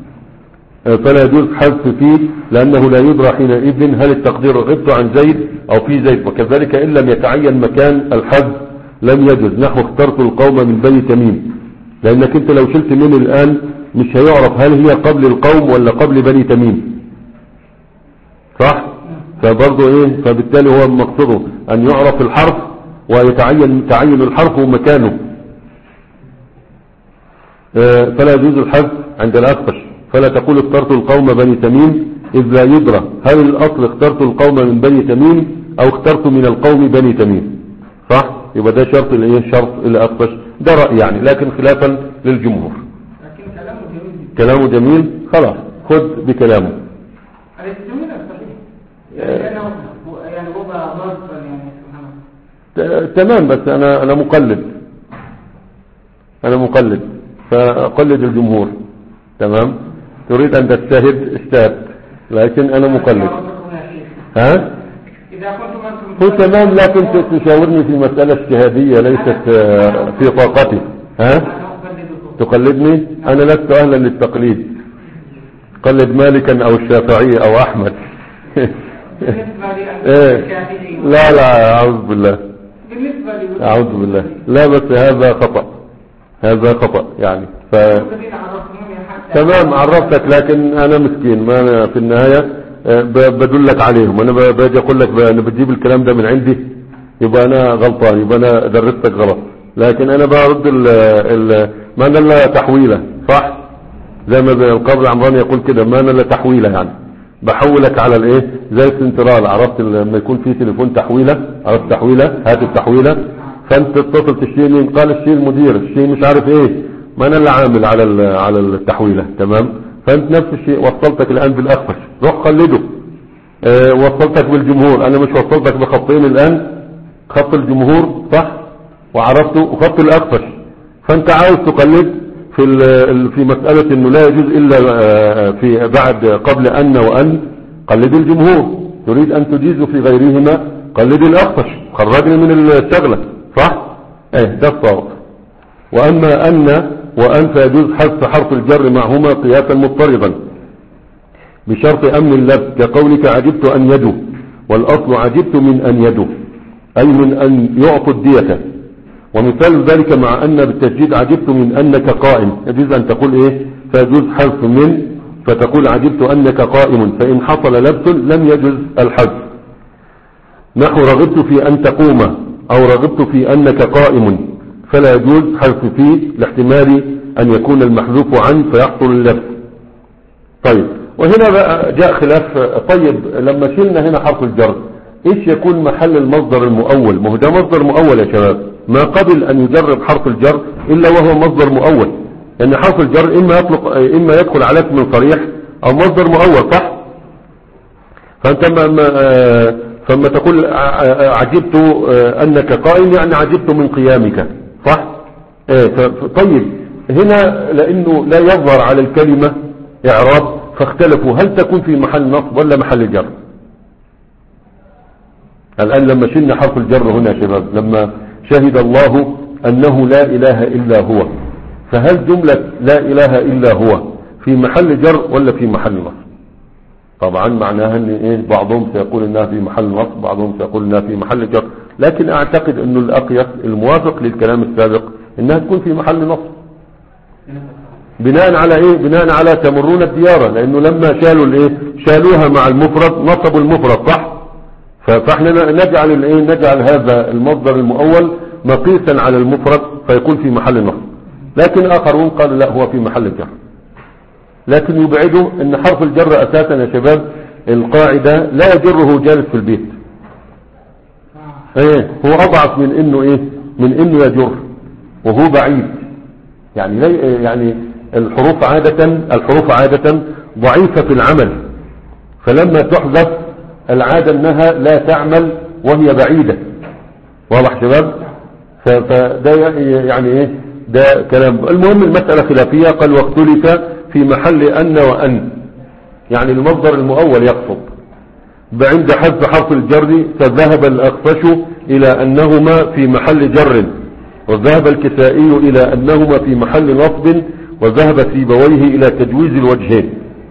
فلا يجوز حذف فيه لانه لا يدرى حينئذ هل التقدير رغبت عن زيد او في زيد. وكذلك ان لم يتعين مكان الحذف لم يجوز. نحو اخترت القوم من بني تميم، لانك انت لو شلت من الان مش هيعرف هل هي قبل القوم ولا قبل بني تميم، صح؟ فبرضه ايه، فبالتالي هو مقصده ان يعرف الحرف ويتعين تعين الحرف ومكانه. فلا يجوز الحذف عند الأخفش، فلا تقول اخترت القوم بني تميم إذ لا يدرى هل الأصل اخترت القوم من بني تميم أو اخترت من القوم بني تميم، صح؟ يبقى ده شرط الايه شرط الأخفش. ده رأي يعني، لكن خلافا للجمهور. لكن كلامه جميل. كلامه جميل، خلاص خذ بكلامه. الجميل صحيح. يعني يعني هو مرسل يعني سبحانه. تمام. بس أنا أنا مقلد، أنا مقلد فأقلد الجمهور. تمام. تريد أن تجتهد اجتهد، لكن أنا مقلد. ها؟ هو تمام، لكن تشاورني في مسألة اجتهادية ليست في طاقتي. ها؟ تقلدني؟ أنا لست أهلا للتقليد. قلد مالكا أو الشافعي أو أحمد. لا لا أعوذ بالله، أعوذ بالله، لا بس هذا خطأ، هذا خطأ يعني. ف... تمام عرفتك، لكن انا مسكين، ما أنا في النهاية بدلك عليهم. انا باجي اقول لك انا بتجيب الكلام ده من عندي يبقى انا غلطان، يبقى انا درستك غلط. لكن انا برد ال ال ما نلا تحويله، صح؟ زي ما القاضي عمران يقول كده، ما نلا تحويله، يعني بحولك على الايه زي السنترال. عرفت لما يكون في تليفون تحويله، عرفت تحويله، هات التحويله، فانت تتصل تشتري مين؟ قال اشتري المدير، اشتري مش عارف ايه، ما انا اللي عامل على على التحويله. تمام. فانت نفس الشيء، وصلتك الان بالاخفش، روح قلده. اه وصلتك بالجمهور، انا مش وصلتك بخطين الان، خط الجمهور صح وعرفته وخط الاخفش. فانت عاوز تقلد في في مسألة انه لا يجوز الا في بعد قبل ان وان، قلد الجمهور. تريد ان تجيز في غيرهما، قلد الاخفش، خرجني من الشغلة، صح؟ ايه ده الصواب. واما ان وان فيجوز حذف حرف الجر معهما قياسا مضطردا بشرط امن اللفظ، كقولك عجبت ان يدو، والاصل عجبت من ان يدو، اي من ان يعطوا الدية. ومثال ذلك مع ان بالتشديد عجبت من انك قائم، يجوز ان تقول ايه، فيجوز حذف من، فتقول عجبت انك قائم، فان حصل لبس لم يجوز الحذف. نحو رغبت في ان تقوم، او رغبت في انك قائم، فلا يجوز حذف فيه لاحتمال ان يكون المحذوف عن فيحصل اللبس. طيب، وهنا بقى جاء خلاف. طيب لما شلنا هنا حرف الجر، ايش يكون محل المصدر المؤول؟ ما هو ده مصدر مؤول يا شباب، ما قبل ان يجرب حرف الجر الا وهو مصدر مؤول، لان يعني حرف الجر اما يطلق اما يدخل على اسم صريح او مصدر مؤول، صح؟ فانت ما فلما تقول عجبت انك قائم يعني عجبت من قيامك، صح؟ طيب هنا لانه لا يظهر على الكلمة اعراب فاختلفوا هل تكون في محل نصب ولا محل جر. الان لما شلنا حرف الجر هنا يا شباب، لما شهد الله انه لا اله الا هو، فهل جملة لا اله الا هو في محل جر ولا في محل نصب؟ طبعا معناها ان ايه، بعضهم سيقول انها في محل نصب، بعضهم سيقول انها في محل جر، لكن اعتقد انه الاقيس الموافق للكلام السابق انها تكون في محل نصب. بناء على ايه؟ بناء على تمرون الديارة، لانه لما شالوا الايه، شالوها مع المفرد نصبوا المفرد، صح؟ فاحنا نجعل الايه، نجعل هذا المصدر المؤول مقيسا على المفرد فيكون في محل نصب، لكن اخرون قالوا لا هو في محل جر. لكن يبعدوا ان حرف الجر اساسا يا شباب القاعدة لا يجره جالس في البيت، ايه هو اضعف من انه ايه، من انه يجر وهو بعيد. يعني يعني الحروف عادة الحروف عادة ضعيفة في العمل، فلما تحذف العادة انها لا تعمل وهي بعيدة، واضح شباب؟ فده يعني ايه، ده كلام. المهم المسألة خلافية، قال واختلف في محل أن وأن، يعني المصدر المؤول يقصد عند حذف حرف الجر، فذهب الأخفش إلى أنهما في محل جر، وذهب الكسائي إلى أنهما في محل نصب، وذهب سيبويه إلى تجويز الوجهين.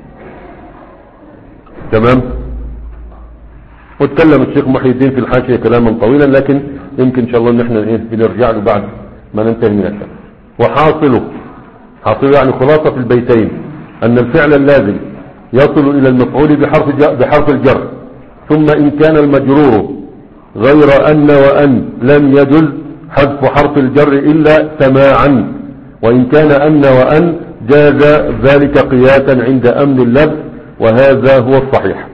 تمام. واتكلم الشيخ محي الدين في الحاشية كلاما طويلا، لكن يمكن إن شاء الله ان احنا ايه بنرجع له بعد ما ننتهي من الشرح. وحاصله حاصله يعني خلاصة البيتين أن الفعل اللازم يصل إلى المفعول بحرف بحرف الجر، ثم إن كان المجرور غير أن وأن لم يجز حذف حرف الجر إلا سماعا، وإن كان أن وأن جاز ذلك قياسا عند أمن اللبس، وهذا هو الصحيح.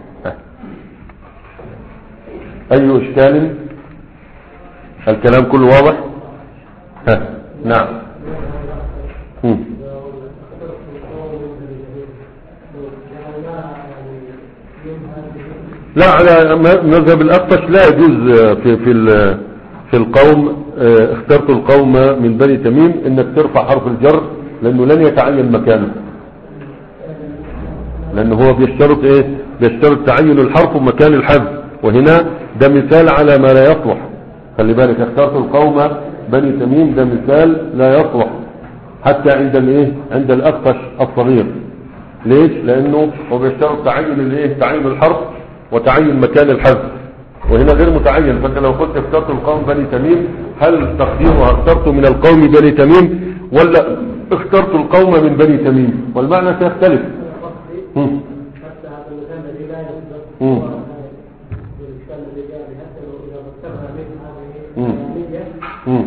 أي إشكال؟ الكلام كله واضح؟ ها. نعم. هم. لا، على مذهب الأخفش لا يجوز في في في القوم، اخترت القوم من بني تميم انك ترفع حرف الجر، لانه لن يتعين مكانه، لانه هو بيشترط ايه، بيشترط تعين الحرف ومكان الحذف، وهنا ده مثال على ما لا يصلح. خلي بالك، اخترت القوم بني تميم ده مثال لا يصلح حتى عند الايه، عند الأخفش الصغير. ليش؟ لانه هو بيشترط تعين الايه، تعين الحرف وتعين مكان الحذف، وهنا غير متعين. فانت لو قلت اخترت القوم بني تميم، هل تقديرها اخترت من القوم بني تميم ولا اخترت القوم من بني تميم؟ والمعنى سيختلف. هم. هم. هم.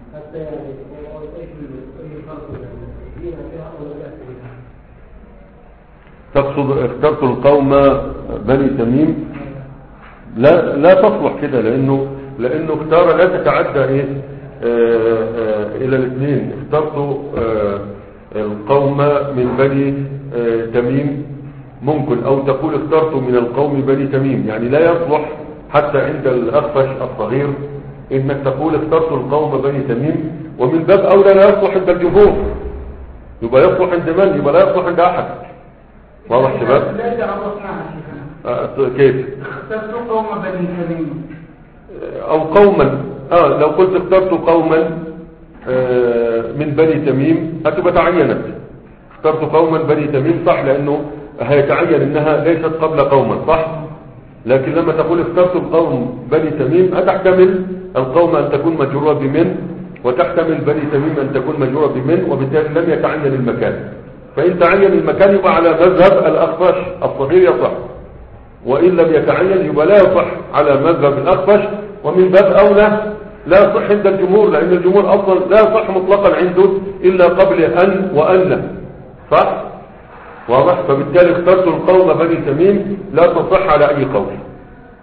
تقصد اخترت القوم بني تميم؟ لا لا تصلح كده، لانه لانه اختار لا تتعدى ايه آآ آآ الى الاثنين. اخترت القوم من بني تميم ممكن، او تقول اخترت من القوم بني تميم، يعني لا يصلح حتى عند الاخفش الصغير انك تقول اخترت القوم بني تميم، ومن باب اولى لا يصلح عند الجمهور. يبقى يصلح عند من؟ يبقى لا يصلح عند احد. واضح شباب؟ لا تعرفناها آه كيف؟ اخترت قوم بني تميم او قوما، اه لو قلت اخترت قوما آه من بني تميم هتبقى تعينت. اخترت قوما بني تميم صح، لانه هيتعين انها ليست قبل قوما، صح؟ لكن لما تقول اخترت القوم بني تميم هتحتمل القوم ان تكون مجرورة بمن، وتحتمل بني تميم ان تكون مجرورة بمن، وبالتالي لم يتعين المكان. فإن تعين المكان يبقى على مذهب الأخفش الصغير يصح، وإن لم يتعين يبقى لا يصح على مذهب الأخفش، ومن باب أولى لا يصح عند الجمهور، لأن الجمهور أصلا لا يصح مطلقا عنده إلا قبل أن وأن، صح؟ واضح؟ فبالتالي اخترت القوم بني تميم لا تصح على أي قول.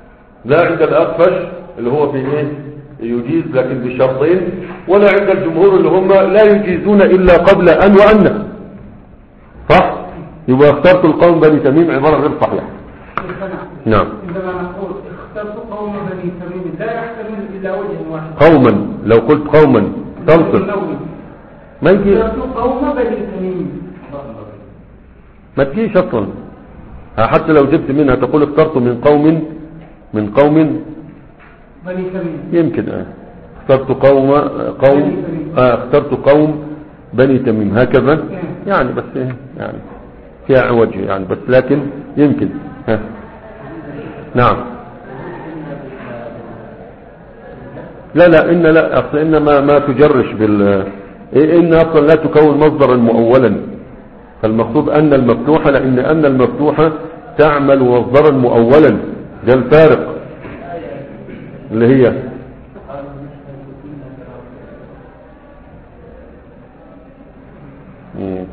لا عند الأخفش اللي هو في إيه يجيز لكن بشرطين، ولا عند الجمهور اللي هم لا يجيزون إلا قبل أن وأن. صح؟ يبقى اخترت القوم بني تميم عبارة غير صحيحة. نعم. عندما نقول اخترت قوم بني تميم لا يحتمل إلا وجه واحد. قوما، لو قلت قوما تنصر ما يجي. اخترت قوم بني تميم ما تجيش أصلا، حتى لو جبت منها تقول اخترت من قوم من قوم بني تميم يمكن. اه اخترت قوم قوم اه اخترت قوم بني تميم هكذا يعني، بس يعني فيها عوج يعني، بس لكن يمكن. ها نعم. لا لا إن لا أصل إن ما, ما تجرش بال إن أصلا لا تكون مصدرا مؤولا، فالمقصود أن المفتوحة، لأن أن المفتوحة تعمل مصدرا مؤولا. ده الفارق اللي هي مم.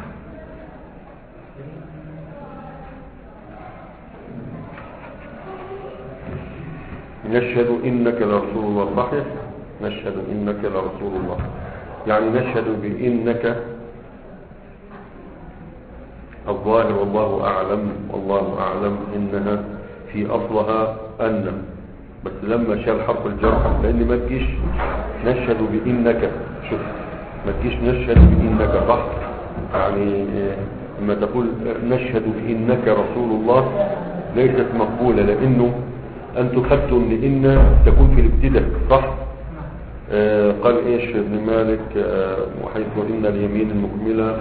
نشهد إنك لرسول الله. صحيح، نشهد إنك لرسول الله، يعني نشهد بإنك. الظاهر والله أعلم والله أعلم إنها في أصلها أن، بس لما شال حرف الجر، لأن ما تجيش نشهد بإنك، شوف ما تجيش نشهد بإنك صح، يعني لما تقول نشهد بإنك رسول الله ليست مقبولة، لأنه أنتم خدتم لإن تكون في الابتداء صح. آه قال إيش ابن مالك آه وحيث إن اليمين المكملة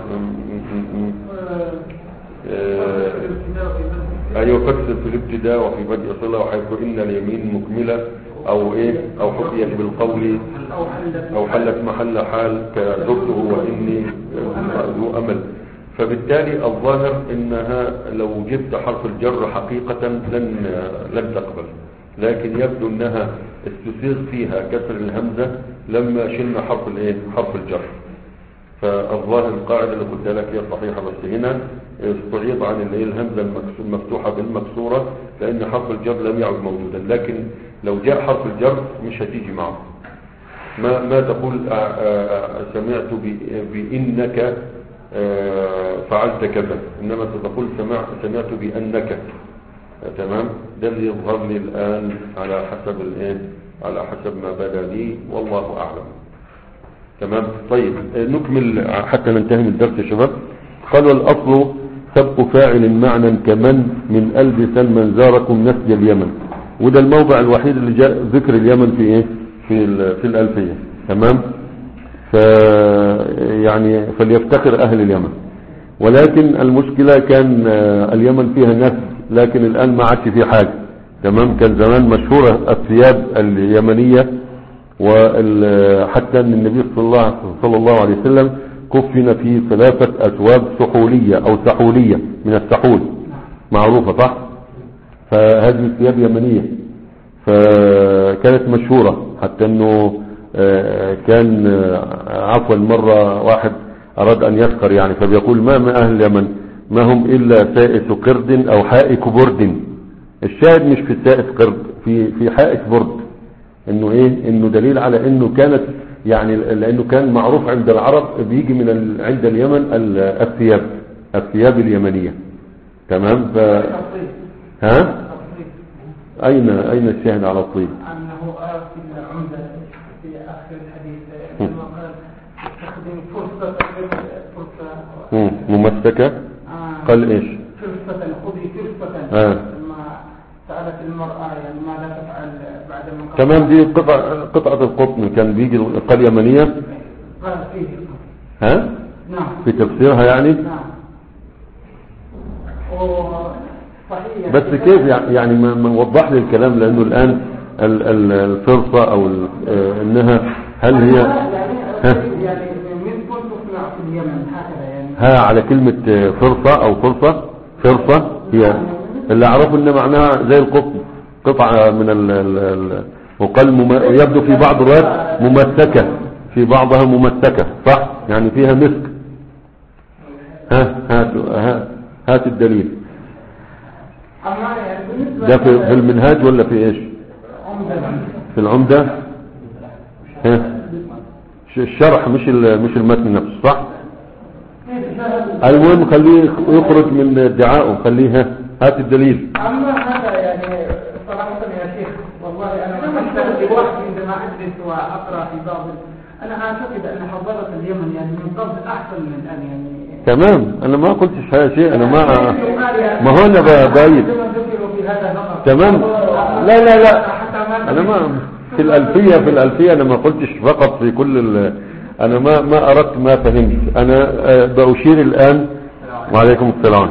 آه أيوة فكسر في الابتداء وفي بدء صلة، وحيث إن اليمين مكملة أو إيه أو حكيت بالقول أو حلت محل حال كذبته وإني ذو أمل. فبالتالي الظاهر إنها لو جبت حرف الجر حقيقة لن لن تقبل، لكن يبدو أنها استسيغ فيها كسر الهمزة لما شلنا حرف الايه حرف الجر. فالظاهر القاعدة اللي قلت لك هي صحيحة، بس هنا استعيض عن الايه الهمزة المفتوحة بالمكسورة، لأن حرف الجر لم يعد موجودا، لكن لو جاء حرف الجر مش هتيجي معه. ما ما تقول سمعت بإنك فعلت كذا، إنما ستقول سمع سمعت بأنك. تمام، ده اللي يظهر لي الآن على حسب الايه على حسب ما بدا لي والله أعلم. تمام. طيب نكمل حتى ننتهي من الدرس يا شباب. قال والأصل سبق فاعل معنى كمن من ألبس من زاركم نسج اليمن، وده الموضع الوحيد اللي جاء ذكر اليمن في ايه في في الألفية. تمام. ف يعني فليفتخر أهل اليمن، ولكن المشكلة كان اليمن فيها نسج، لكن الآن ما عادش فيه حاجة. تمام. كان زمان مشهورة الثياب اليمنية، وحتى أن النبي صلى الله, صلى الله عليه وسلم كفن في ثلاثة أثواب سحولية أو سحولية من السحول معروفة صح. فهذه الثياب يمنية، فكانت مشهورة، حتى أنه كان عفوا مرة واحد أراد أن يسخر يعني، فبيقول ما من أهل اليمن ما هم إلا سائس قرد أو حائك برد. الشاهد مش في سائس قرد، في في حائك برد، انه ايه انه دليل على انه كانت يعني، لانه كان معروف عند العرب بيجي من ال... عند اليمن الثياب الثياب اليمنية. تمام. ف ها اين اين الشاهد على الطيب؟ انه في العمدة في اخر الحديث لما قال استخدم فرصة فرصة ممسكة. آه. قال ايش؟ فرصة خذي فرصة. آه. لما سألت المرأة يعني ماذا تفعل بعد ما تمام. دي قطع قطعة القطن كان بيجي القرية يمنية. قال فيه ها؟ نعم. في تفسيرها يعني. نعم. صحيح. بس كيف يعني ما نوضح لي الكلام، لأنه الآن الفرصة أو إنها هل هي ها؟ يعني من كنت تصنع في اليمن هكذا يعني. ها على كلمة فرصة أو فرصة فرصة هي اللي أعرفه إن معناها زي القطن، قطعة من ال ال وقال مم... يبدو في بعض الروايات ممسكة، في بعضها ممسكة صح، يعني فيها مسك. ها هات ها هات الدليل. أما ده في, في المنهاج ولا في ايش؟ في العمدة. ها الشرح مش مش المتن نفسه صح. المهم خليه يخرج من ادعائه، خليه هات الدليل. اما هذا يعني صراحه يا شيخ والله انا ما اشتغل لوحدي عندما اجلس واقرا في بعض، انا اعتقد ان حضاره اليمن يعني من قبل احسن من الان يعني. تمام انا ما قلتش هذا شيء، انا ما ما هو انا بايد. تمام لا لا لا انا ما في الالفيه في الالفيه انا ما قلتش فقط في كل ال... انا ما ما اردت ما فهمت. انا بأشير الان. وعليكم السلام.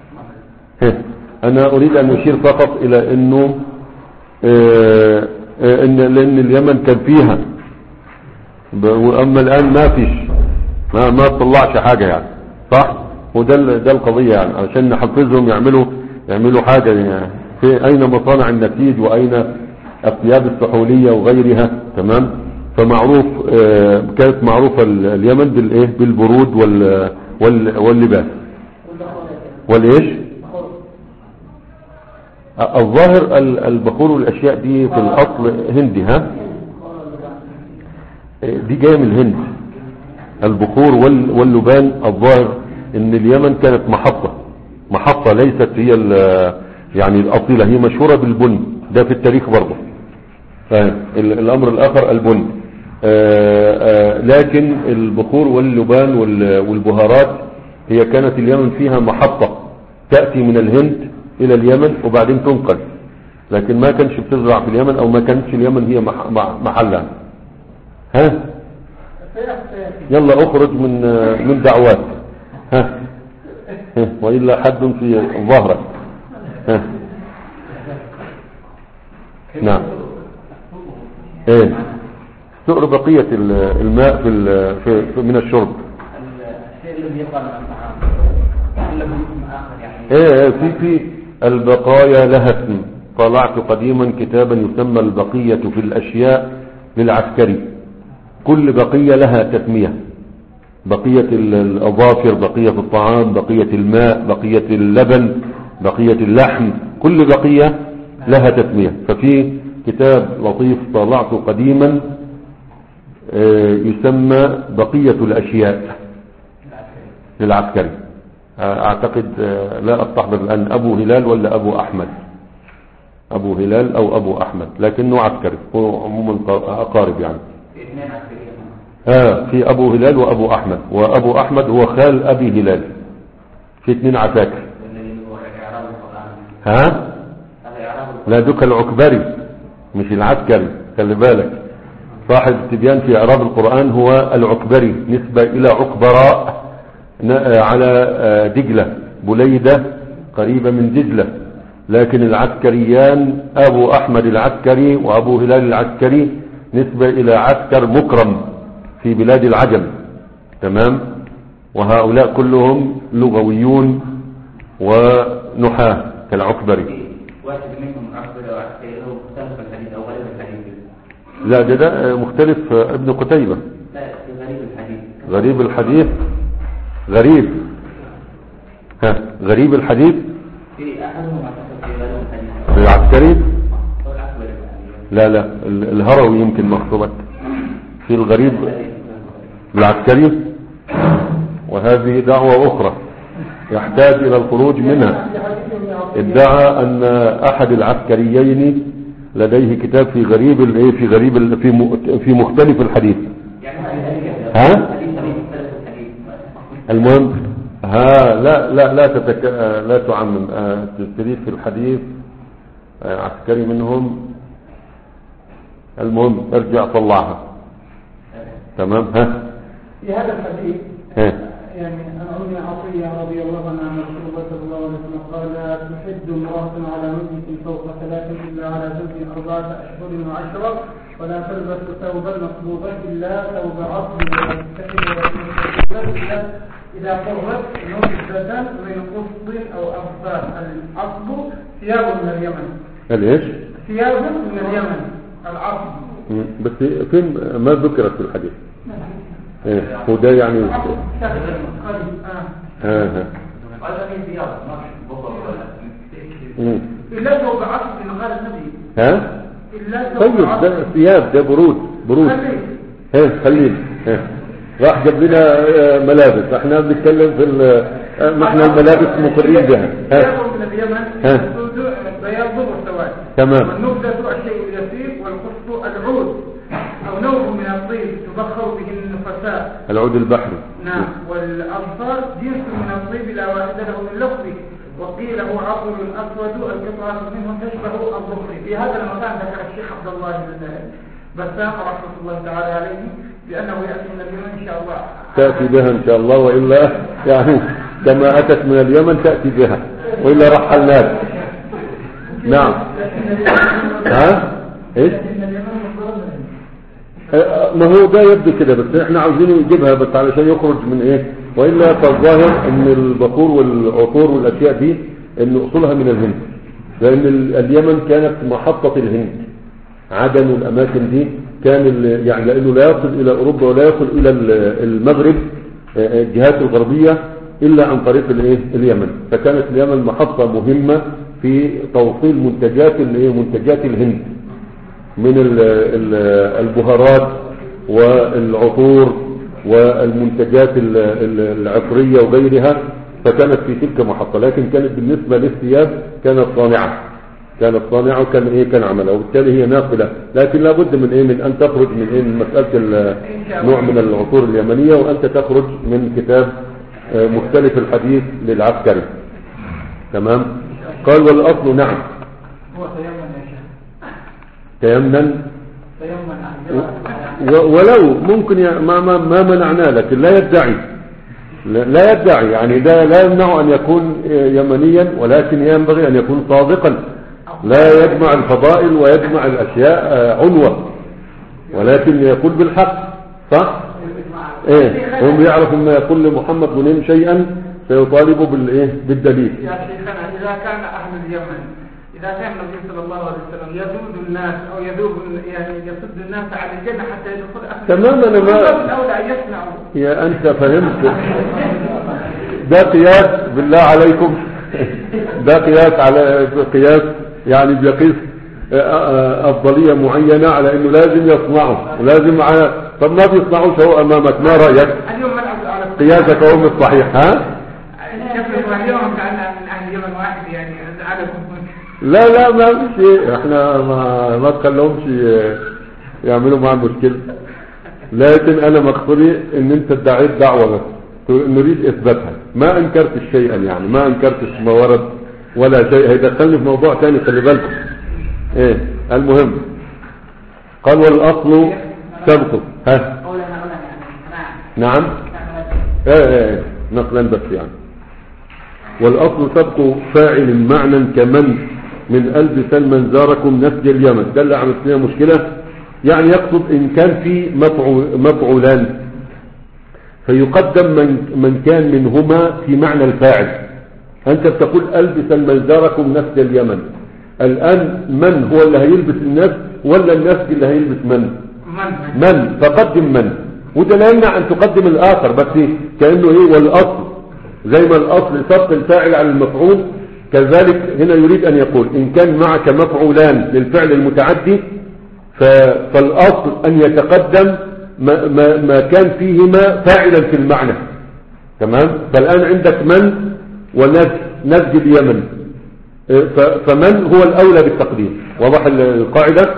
انا اريد ان اشير فقط الى انه اه ان لان اليمن كان فيها، واما الان ما فيش، ما ما طلعش حاجه يعني صح. وده ده القضيه يعني عشان نحفزهم يعملوا يعملوا حاجه يعني. في اين مصانع النسيج واين الثياب السحوليه وغيرها. تمام. فمعروف اه كانت معروفه اليمن بالايه بالبرود وال وال واللباس والايش. الظاهر البخور والاشياء دي في الاصل هندي. ها دي جايه من الهند. البخور واللبان الظاهر ان اليمن كانت محطة محطة ليست هي يعني الاصيلة. هي مشهورة بالبن ده في التاريخ برضه. الامر الاخر البن. آآ آآ لكن البخور واللبان والبهارات هي كانت اليمن فيها محطة تأتي من الهند الى اليمن وبعدين تنقل، لكن ما كانش بتزرع في اليمن او ما كانتش اليمن هي محلها. ها يلا اخرج من من دعوات. ها, ها وإلا حد في ظهرك. ها نعم. ايه سؤر بقية الماء في, في, في من الشرب. الشيء الذي يبقى من الطعام له اسم آخر يعني. ايه في في البقايا لها اسم. طلعت قديما كتابا يسمى البقية في الأشياء للعسكري. كل بقية لها تسمية. بقية الأظافر، بقية الطعام، بقية الماء، بقية اللبن، بقية اللحم، كل بقية لها تسمية. ففي كتاب لطيف طلعت قديما يسمى بقية الأشياء للعسكري. أعتقد لا أستحضر الآن أبو هلال ولا أبو أحمد. أبو هلال أو أبو أحمد، لكنه عسكري هو عموما أقارب يعني. ها في ابو هلال وابو احمد، وابو احمد هو خال ابي هلال. في اثنين عساكر. ها لا دوك العكبري مش العسكري، خلي بالك. صاحب تبيان في اعراب القرآن هو العكبري، نسبة الى عكبراء على دجلة بليدة قريبة من دجلة. لكن العسكريان ابو احمد العسكري وابو هلال العسكري نسبة الى عسكر مكرم في بلاد العجم. تمام. وهؤلاء كلهم لغويون ونحاة كالعكبري. واحد منهم عكبري وعسكري له مختلف الحديث او غريب الحديث. لا ده, ده مختلف. ابن قتيبة لا غريب الحديث. غريب الحديث غريب. ها غريب الحديث في احدهم اعتقد في غريب الحديث العسكري. او العكبري. لا لا الهروي يمكن مخطوبة في الغريب العسكري. وهذه دعوة أخرى يحتاج إلى الخروج منها. ادعى أن أحد العسكريين لديه كتاب في غريب في غريب في في مختلف الحديث. ها المهم ها لا لا لا تتك... لا تعمم. تريد في الحديث عسكري منهم. المهم ارجع طلعها. تمام. ها في هذا الحديث ها يعني أنا أمي عطية رضي الله عنها أن رسول الله صلى الله عليه وسلم قال تحد امرأة على مجلس فوق ثلاث إلا على زوج أربعة أشهر وعشرة، ولا تلبس ثوبا مقبوضا إلا ثوب عصب ولا تتخذ إلا إذا قرت نصفة من قصد أو أفضل. العصب ثياب من اليمن. الايش؟ ثياب من اليمن العصب. بس فين ما ذكرت في الحديث؟ ايه هو ده يعني ها ها هذا في زيارة ما في بطل ولا إلا ثوب عصر قال النبي. ها؟ إلا ثوب طيب عصر. ده ثياب، ده برود برود. ها خليل ها راح جاب لنا ملابس، احنا بنتكلم في ما احنا الملابس مقرين بها. ها من اليمن ها بياض والسواد. تمام. والنبذة الشيء اليسير، والقصف العود أو نوع من الطيب تبخر به النفساء. العود البحري. نعم. والأبصار جنس من الطيب لا واحد له من لفظه، وقيل هو عقل أسود القطعة منه تشبه الظفر. في هذا المكان ذكر الشيخ عبد الله بسام رحمة الله تعالى عليه بأنه يأتي من اليمن إن شاء الله. تأتي بها إن شاء الله، وإلا يعني كما أتت من اليمن تأتي بها، وإلا رحلناك. نعم. ها إيش؟ ما هو ده يبدو كده، بس احنا عاوزينه يجيبها بس علشان يخرج من ايه، وإلا فالظاهر ان البخور والعطور والاشياء دي ان اصولها من الهند، لان اليمن كانت محطة الهند، عدن والاماكن دي كان يعني لانه لا يصل الى اوروبا ولا يصل الى المغرب الجهات الغربية الا عن طريق الايه اليمن، فكانت اليمن محطة مهمة في توصيل منتجات الايه منتجات الهند من البهارات والعطور والمنتجات العطرية وغيرها، فكانت في تلك محطة. لكن كانت بالنسبة للثياب كانت صانعة كانت صانعة وكان ايه كان عملها، وبالتالي هي ناقلة، لكن لابد من ايه من ان تخرج من ايه من مسألة نوع من العطور اليمنية، وانت تخرج من كتاب مختلف الحديث للعسكري. تمام. قال والاصل نعم تيمنا، ولو ممكن ما ما ما منعنا، لكن لا يدعي لا يدعي يعني ده لا يمنع ان يكون يمنيا، ولكن ينبغي ان يكون صادقا، لا يجمع الفضائل ويجمع الاشياء عنوة، ولكن يقول بالحق. صح ايه هم يعرفوا ما يقول لمحمد بن شيئا سيطالبوا بالايه بالدليل. يا شيخنا اذا كان اهل اليمن، إذا كان النبي صلى الله عليه وسلم يذود الناس أو يذوب يعني يصد الناس على الجنة حتى يدخل أهل تمام. أنا ما الأولى يصنعوا يا أنت فهمت ده قياس بالله عليكم ده قياس على قياس يعني بيقيس أفضلية معينة على إنه لازم يصنعه ولازم على، طب ما بيصنعوش هو أمامك، ما رأيك؟ قياسك هو مش صحيح. ها؟ اليوم كان من أهل اليمن واحد يعني عدد. لا لا ما في شيء، احنا ما ما تخلوهمش يعملوا معنا مشكلة، لكن انا مقصودي ان انت ادعيت دعوة بس نريد اثباتها، ما انكرت شيئا يعني ما انكرت ما ورد ولا شيء، هيدخلني في موضوع ثاني خلي بالكم. ايه المهم قال والاصل سبقه. ها نعم ايه ايه نقلا بس يعني. والاصل سبق فاعل معنى كمن من ألبس من زاركم نسج اليمن، ده اللي عملت لنا مشكلة، يعني يقصد إن كان في مفعولان فيقدم من, من كان منهما في معنى الفاعل. أنت بتقول ألبس من زاركم نسج اليمن، الآن من هو اللي هيلبس الناس ولا النسج اللي هيلبس من؟ من فقدم من، وده لا يمنع أن تقدم الآخر، بس كأنه إيه والأصل زي ما الأصل سبق الفاعل على المفعول، كذلك هنا يريد أن يقول إن كان معك مفعولان للفعل المتعدي فالأصل أن يتقدم ما, ما, ما كان فيهما فاعلا في المعنى. تمام. فالآن عندك من ونسج نسج اليمن، فمن هو الأولى بالتقديم، واضح القاعدة.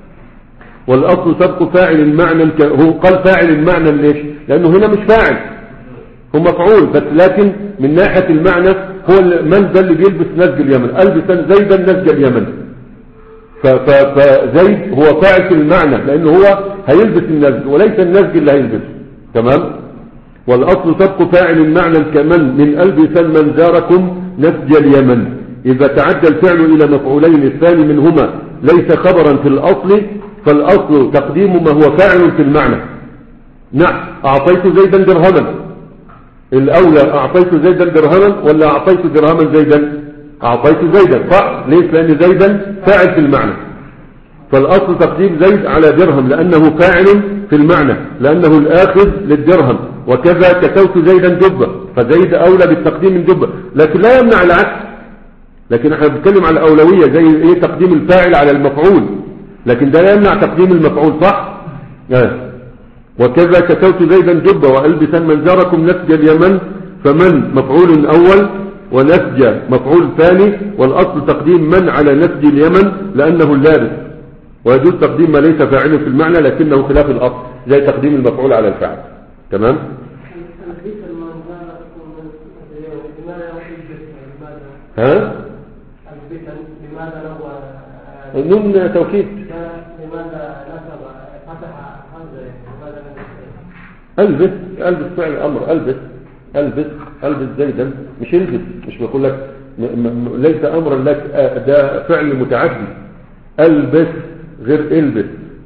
والأصل سبق فاعل المعنى، هو قال فاعل المعنى ليش؟ لأنه هنا مش فاعل، هو مفعول بس، لكن من ناحية المعنى هو من ذا اللي بيلبس نسج اليمن، ألبسا زيدا نسج اليمن، فزيد هو فاعل في المعنى لأنه هو هيلبس النسج وليس النسج اللي هيلبس. تمام. والأصل سبق فاعل المعنى كمن من ألبسا من زاركم نسج اليمن، إذا تعدى الفعل إلى مفعولين الثاني منهما ليس خبرا في الأصل، فالأصل تقديم ما هو فاعل في المعنى. نعم. أعطيت زيدا درهما، الأولى أعطيت زيدا درهما ولا أعطيت درهما زيدا؟ أعطيت زيدا. صح. ليش؟ لأن زيدا فاعل في المعنى، فالأصل تقديم زيد على درهم لأنه فاعل في المعنى، لأنه الآخذ للدرهم، وكذا كسوت زيدا جبة، فزيد أولى بالتقديم من جبة، لكن لا يمنع العكس، لكن احنا بنتكلم على الأولوية زي ايه تقديم الفاعل على المفعول، لكن ده لا يمنع تقديم المفعول صح. اه. وكذا كسوت زيدا جبة وألبسا من زاركم نسج اليمن، فمن مفعول أول ونسج مفعول ثاني، والأصل تقديم من على نسج اليمن لأنه اللابس، ويجوز تقديم ما ليس فاعل في المعنى لكنه خلاف الأصل زي تقديم المفعول على الفاعل. تمام. ها نون توكيد. البس البس فعل امر، البس البس البس زيدا، مش البس، مش بقول لك م م ليس امرا لك، ده فعل متعدي. البس غير البس.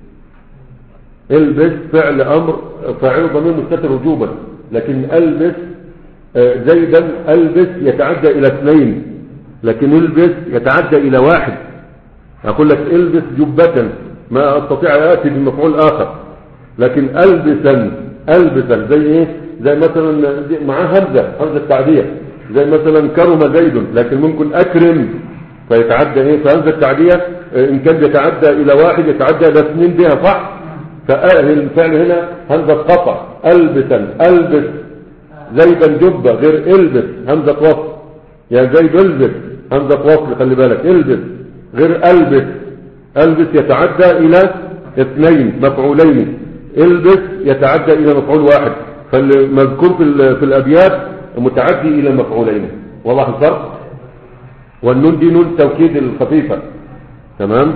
البس فعل امر فاعله ضمير مستتر وجوبا، لكن البس زيدا البس يتعدى الى اثنين، لكن البس يتعدى الى واحد. اقول لك البس جبة ما استطيع ان اتي بمفعول اخر، لكن البسا البسا زي ايه؟ زي مثلا معاه همزه همزه التعديه، زي مثلا كرم زيد، لكن ممكن اكرم فيتعدى ايه؟ فهمزه التعديه ان كان يتعدى الى واحد يتعدى الى اثنين بها صح. فالفعل هنا همزه قطع. البسا البس زيدا جبة غير البس همزه وصل، يعني زيد البس همزه وصل، خلي بالك البس غير البس. البس يتعدى الى اثنين مفعولين، البس يتعدى الى مفعول واحد، فالمذكور في في الابيات متعدي الى مفعولين. واضح الفرق؟ والنون دي نون توكيد الخفيفه. تمام.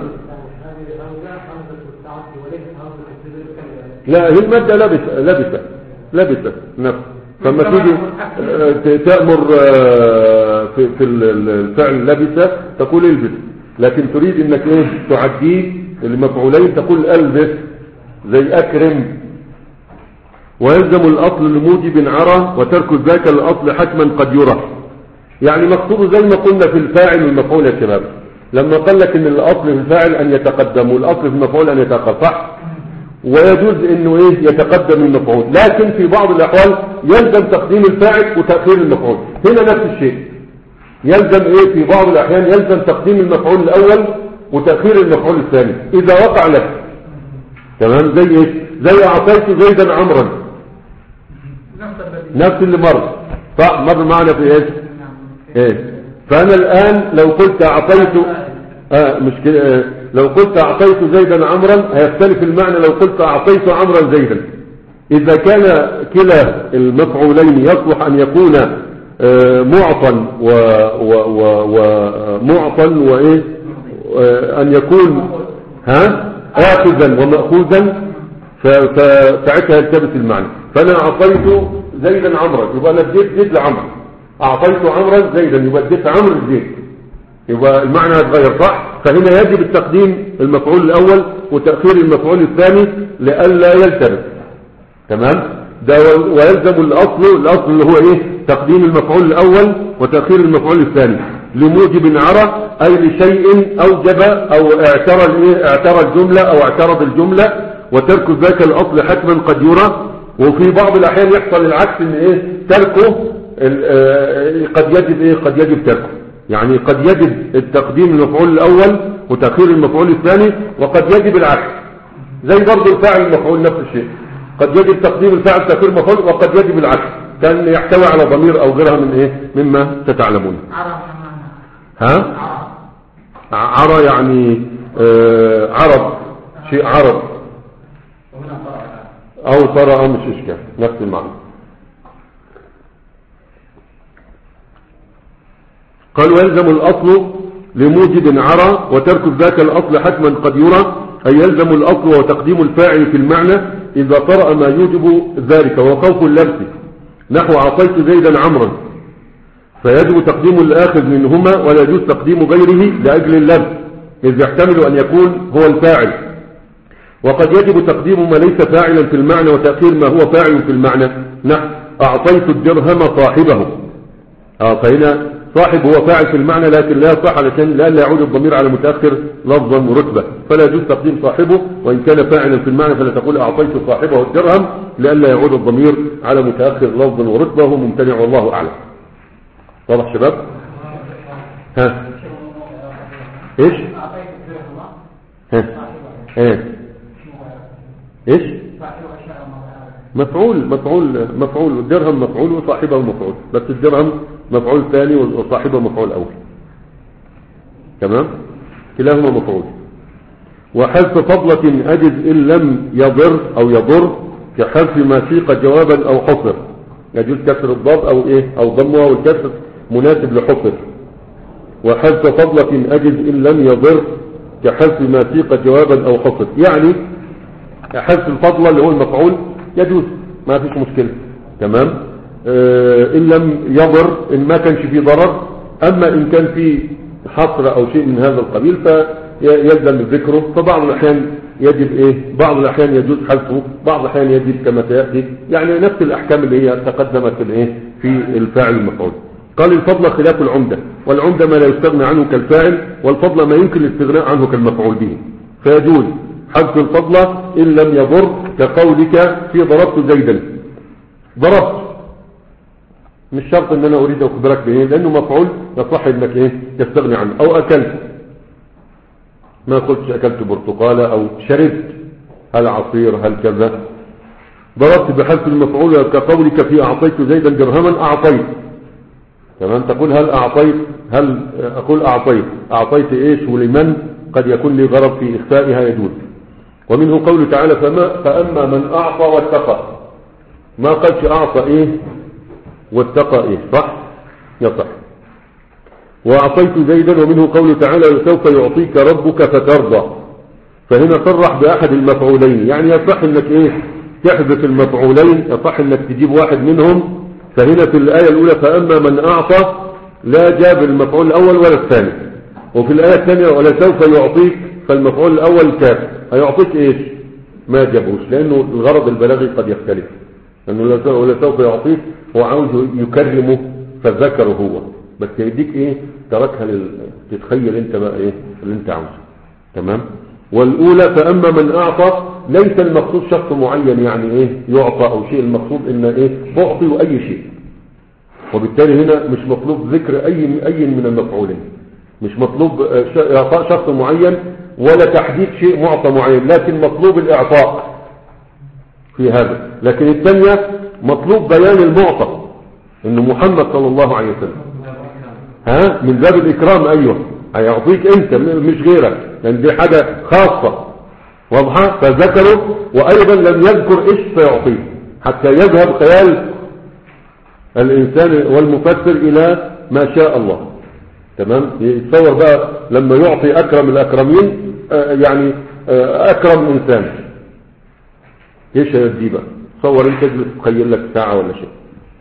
لا هي الماده لبسه لبسه لبسه نفس، فما تيجي تأمر في في الفعل لبسه تقول البس، لكن تريد انك ايه تعديه المفعولين تقول البس زي اكرم. ويلزم الاصل لموجب عرى وترك ذاك الاصل حتما قد يرى. يعني مقصود زي ما قلنا في الفاعل والمفعول يا شباب، لما قال لك ان الاصل في الفاعل ان يتقدم والاصل في المفعول ان يتاخر صح، ويجوز انه ايه يتقدم المفعول، لكن في بعض الاحوال يلزم تقديم الفاعل وتاخير المفعول. هنا نفس الشيء، يلزم ايه في بعض الاحيان يلزم تقديم المفعول الاول وتاخير المفعول الثاني اذا وقع لك. تمام. زي ايه؟ زي اعطيت زيدا عمرا، نفس اللي مر صح، مر معنا في ايش ايه. فانا الان لو قلت اعطيت اه مش كده، لو قلت اعطيت زيدا عمرا هيختلف المعنى لو قلت اعطيت عمرا زيدا. اذا كان كلا المفعولين يصلح ان يكون معطا ومعطا وايه ان يكون ها اخذا وماخوذا، فساعتها يلتبس المعنى. فانا اعطيت زيدا عمرا يبقى انا اديت زيد لعمرو، اعطيت عمرا زيدا يبقى اديت عمرو زيد، يبقى المعنى يتغير صح. فهنا يجب التقديم المفعول الاول وتاخير المفعول الثاني لئلا يلتبس. تمام. ده ويلزم الاصل الاصل اللي هو ايه تقديم المفعول الاول وتاخير المفعول الثاني لموجب عرى، اي لشيء اوجب او اعترى الايه اعترى الجمله او اعترض الجمله، وترك ذاك الاصل حتما قد يرى. وفي بعض الاحيان يحصل العكس ان ايه تركه قد يجب ايه قد يجب تركه، يعني قد يجب التقديم المفعول الاول وتاخير المفعول الثاني، وقد يجب العكس. زي برضه الفاعل المفعول نفس الشيء، قد يجب تقديم الفاعل تاخير المفعول وقد يجب العكس، كان يحتوي على ضمير او غيرها من ايه مما تتعلمون. ها عرى يعني آه عرب شيء عرب او طرأ مش اشكال نفس المعنى. قال ويلزم الاصل لموجب عرى وترك ذاك الاصل حتما قد يرى، اي يلزم الاصل وتقديم الفاعل في المعنى اذا طرأ ما يوجب ذلك، وخوف اللبس نحو اعطيت زيدا عمرا، فيجب تقديم الاخذ منهما ولا يجوز تقديم غيره لاجل اللبس اذ يحتمل ان يكون هو الفاعل. وقد يجب تقديم ما ليس فاعلا في المعنى وتأخير ما هو فاعل في المعنى، نحو اعطيت الدرهم صاحبه. اه فهنا صاحب هو فاعل في المعنى لكن لا يصح علشان لا يعود الضمير على متأخر لفظا ورتبة، فلا يجوز تقديم صاحبه، وإن كان فاعلا في المعنى فلا تقول أعطيت صاحبه الدرهم لئلا يعود الضمير على متأخر لفظا ورتبة، وهو ممتنع والله أعلم. واضح شباب؟ ها ايش أعطيت درهم ها ايه ايش مفعول مفعول مفعول الدرهم مفعول وصاحبه مفعول، بس الدرهم مفعول ثاني وصاحبه مفعول اول. تمام، كلاهما مفعول. وحذف فضلة أجز إن لم يضر أو يضر كحذف ما سيق جوابا أو حصر، يجوز كسر الضاد أو إيه أو ضمها والكسر مناسب لحصر. وحذف فضلة أجز إن لم يضر كحذف ما سيق جوابا أو حصر، يعني حذف الفضلة اللي هو المفعول يجوز ما فيش مشكلة. تمام، آه إن لم يضر، إن ما كانش فيه ضرر. أما إن كان فيه حصر أو شيء من هذا القبيل فيلزم ذكره. فبعض الأحيان يجب إيه بعض الأحيان يجوز حذفه، بعض الأحيان يجب كما سيأتي، يعني نفس الأحكام اللي هي تقدمت في الإيه في الفاعل المفعول. قال الفضل خلاف العمدة، والعمدة ما لا يستغنى عنه كالفاعل، والفضل ما يمكن الاستغناء عنه كالمفعول به. فيجوز حذف الفضل إن لم يضر، كقولك في ضربت زيدا. ضربت مش شرط ان انا اريد اخبرك به، لانه مفعول يصح انك ايه تستغني عنه. او اكلت، ما قلتش اكلت برتقالة او شربت، هل عصير هل كذا. ضربت بحذف المفعول كقولك في اعطيت زيدا درهما اعطيت. تمام، تقول هل اعطيت، هل اقول اعطيت، اعطيت ايش ولمن، قد يكون لي غرض في اخفائها يجوز. ومنه قوله تعالى فما فاما من اعطى واتقى، ما قالش اعطى ايه واتقى ايه، صح يصح. واعطيت زيدا. ومنه قوله تعالى سوف يعطيك ربك فترضى، فهنا صرح باحد المفعولين، يعني يصح انك ايه تحذف المفعولين، يصح انك تجيب واحد منهم. فهنا في الايه الاولى فاما من اعطى لا جاب المفعول الاول ولا الثاني، وفي الايه الثانيه ولا سوف يعطيك فالمفعول الاول كاف، هيعطيك ايش ما جابوش، لانه الغرض البلاغي قد يختلف. لانه ولا سوف يعطيك هو عاوز يكرمه فذكره هو، بس يديك ايه تركها لل... تتخيل انت بقى ايه اللي انت عاوزه. تمام. والاولى فاما من اعطى ليس المقصود شخص معين يعني ايه يعطى او شيء، المقصود ان ايه اعطي اي شيء، وبالتالي هنا مش مطلوب ذكر اي اي من المفعولين، مش مطلوب اعطاء شخص معين ولا تحديد شيء معطى معين، لكن مطلوب الاعطاء في هذا. لكن الثانية مطلوب بيان المعطى انه محمد صلى الله عليه وسلم، ها من باب الاكرام. ايوه هيعطيك انت مش غيرك، لان دي حاجة خاصة واضحة، فذكره. وايضا لم يذكر ايش سيعطيه حتى يذهب خيال الانسان والمفسر الى ما شاء الله. تمام، يتصور بقى لما يعطي اكرم الاكرمين آه يعني آه اكرم انسان ايش هيدي بقى، تصور انت تجلس تخيل لك ساعة ولا شيء.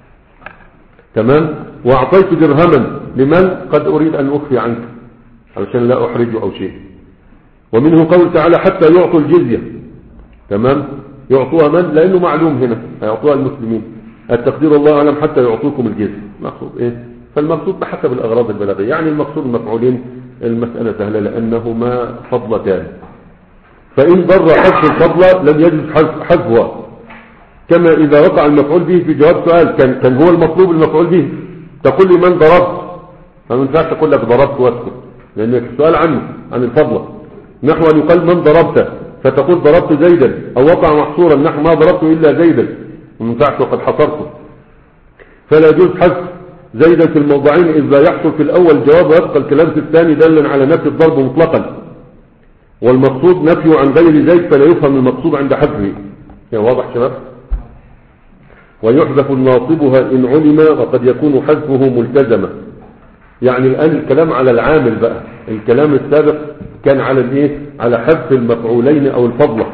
تمام. واعطيت درهما لمن قد اريد ان اخفي عنك علشان لا احرجه او شيء. ومنه قول تعالى حتى يعطوا الجزية. تمام، يعطوها من، لانه معلوم هنا هيعطوها المسلمين، التقدير الله اعلم حتى يعطوكم الجزية. مقصود ايه، فالمقصود بحسب الاغراض البلاغية، يعني المقصود المفعولين المسألة سهلة لانهما فضلتان. فإن ضر حذف الفضلة لم يجوز حذفها، كما إذا وقع المفعول به في جواب سؤال كان كان هو المطلوب المفعول به، تقول لي من ضربت، فما ينفعش تقول لك ضربت واسكت، لأنك السؤال عنه عن الفضلة. نحو أن يقال من ضربت فتقول ضربت زيدا، أو وقع محصورا نحو ما ضربت إلا زيدا، وما ينفعش وقد حصرته. فلا يجوز حذف زيدا في الموضعين إذا يحصل في الأول جواب ويبقى الكلام في الثاني دلا على نفي الضرب مطلقا، والمقصود نفيه عن غير زيد فلا يفهم المقصود عند حذفه. يعني واضح شباب. ويحذف ناصبها إن علم، وقد يكون حذفه ملتزما. يعني الآن الكلام على العامل بقى، الكلام السابق كان على الايه على حذف المفعولين أو الفضلة،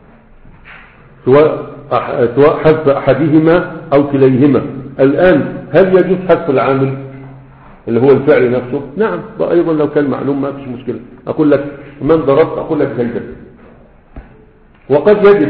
سواء سواء حذف أحدهما أو كليهما. الآن هل يجوز حذف العامل اللي هو الفعل نفسه؟ نعم، وأيضا لو كان معلوم ما فيش مشكلة. أقول لك من ضربت، أقول لك زيدا. وقد يجب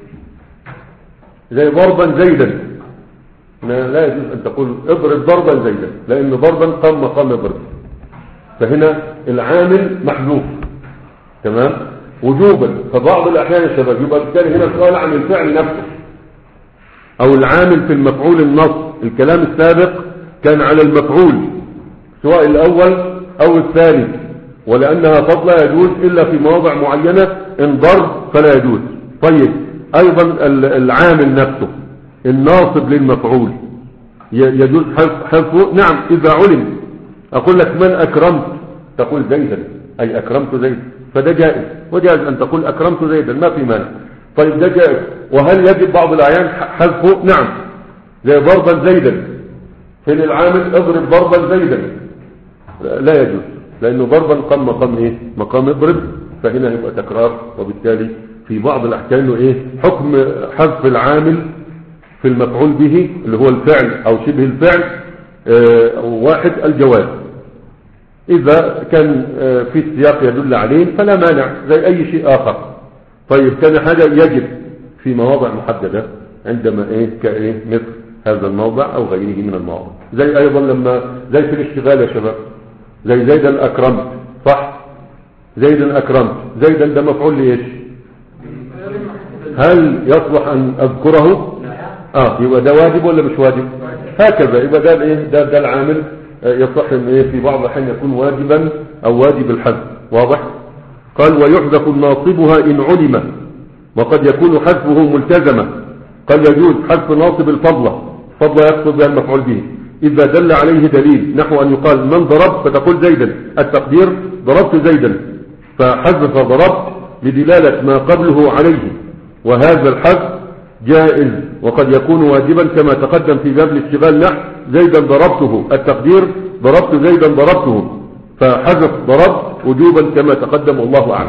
زي ضربا زيدا، لا يجوز أن تقول اضرب ضربا زيدا، لأن ضربا قام مقام ضرب، فهنا العامل محذوف. تمام، وجوبا. فبعض الأحيان يا شباب يبقى بالتالي هنا سؤال عن الفعل نفسه أو العامل في المفعول النص. الكلام السابق كان على المفعول سواء الأول أو الثاني، ولأنها فضل لا يجوز إلا في مواضع معينة، إن ضرب فلا يجوز. طيب أيضا العامل نفسه الناصب للمفعول يجوز حذفه؟ نعم إذا علم. أقول لك من أكرمت تقول زيدا، أي أكرمت زيدا، فده جائز، وجائز أن تقول أكرمت زيدا ما في مانع. طيب ده جائز. وهل يجب بعض الأعيان حذفه؟ نعم، زي ضربا زيدا، فين العامل اضرب ضربا زيدا، لا يجوز، لأنه ضربا قام مقام إيه؟ مقام اضرب، فهنا يبقى تكرار، وبالتالي في بعض الأحكام إنه إيه؟ حكم حذف العامل في المفعول به اللي هو الفعل أو شبه الفعل اه واحد الجواز، إذا كان اه في السياق يدل عليه فلا مانع زي أي شيء آخر. طيب كان حاجة يجب في مواضع محددة عندما إيه كإيه مثل هذا الموضع أو غيره من المواضع، زي أيضا لما زي في الاشتغال يا شباب، زي زيدا أكرمت، صح؟ زيدا أكرمت، زيدا ده مفعول لإيش؟ هل يصلح أن أذكره؟ آه يبقى ده واجب ولا مش واجب؟ هكذا يبقى ده الإيه؟ ده, ده العامل يصح أن إيه في بعض الأحيان يكون واجبا أو واجب الحذف، واضح؟ قال ويحذف ناصبها إن علم، وقد يكون حذفه ملتزما. قال يجوز حذف ناصب الفضلة، فضلة يقصد بها المفعول به، إذا دل عليه دليل، نحو أن يقال من ضرب فتقول زيدا، التقدير ضربت زيدا، فحذف ضربت بدلالة ما قبله عليه، وهذا الحذف جائز وقد يكون واجبا كما تقدم في باب الاشتغال، نحو زيدا ضربته، التقدير ضربت زيدا ضربته، فحذف ضربت وجوبا كما تقدم، والله أعلم.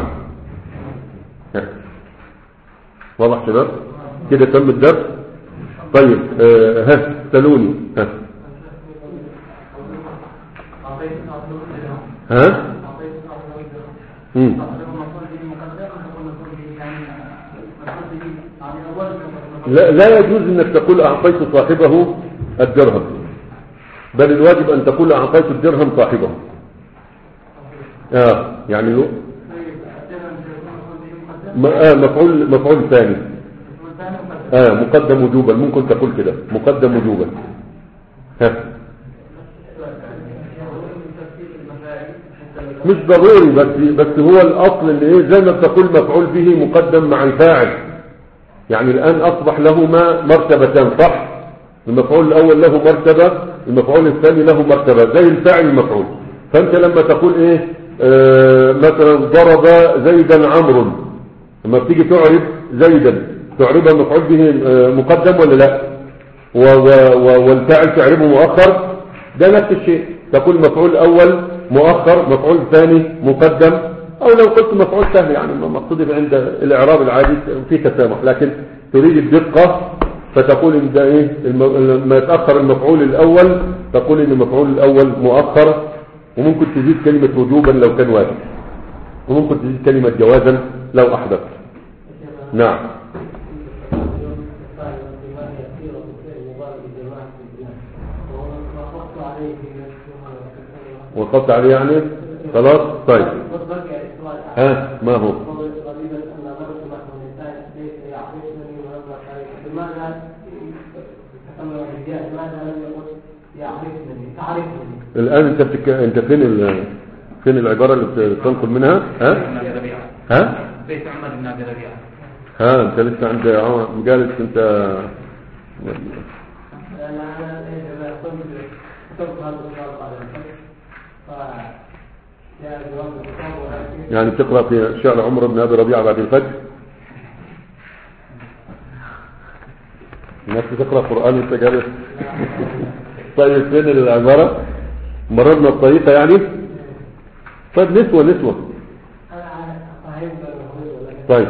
واضح شباب؟ كده تم الدرس. طيب آه ها سألوني ها ها مم. لا, لا يجوز انك تقول اعطيت صاحبه الدرهم، بل الواجب ان تقول اعطيت الدرهم صاحبه. اه يعني له آه مفعول مفعول ثاني، اه مقدم وجوبا، ممكن تقول كده مقدم وجوبا. ها مش ضروري، بس بس هو الاصل ان ايه زي ما بتقول مفعول به مقدم مع الفاعل، يعني الان اصبح لهما مرتبتان، صح؟ المفعول الاول له مرتبه، المفعول الثاني له مرتبه زي الفاعل المفعول. فانت لما تقول ايه آه مثلا ضرب زيدا عمرو، لما بتيجي تعرب زيدا تعربها مفعول به مقدم ولا لا، والفاعل تعربه مؤخر، ده نفس الشيء، تقول مفعول اول مؤخر، مفعول ثاني مقدم، او لو قلت مفعول ثاني يعني مقصود عند الاعراب العادي في تسامح، لكن تريد الدقة فتقول ان ده ايه لما يتاخر المفعول الاول تقول ان المفعول الاول مؤخر، وممكن تزيد كلمة وجوبا لو كان واجب، وممكن تزيد كلمة جوازا لو احدث. نعم وقفت عليه يعني خلاص. طيب ها ما هو الآن انت بتك... انت فين ال... فين العبارة اللي بتنقل منها؟ ها ها بيت عمر بن عبد الربيع. ها انت لسه عند مجالس انت يعني بتقرأ في شعر عمر بن ابي ربيعة بعد الفجر؟ الناس بتقرأ قرآن وانت جالس. طيب فين العبارة؟ مررنا الطريقة يعني. طيب نسوة نسوة طيب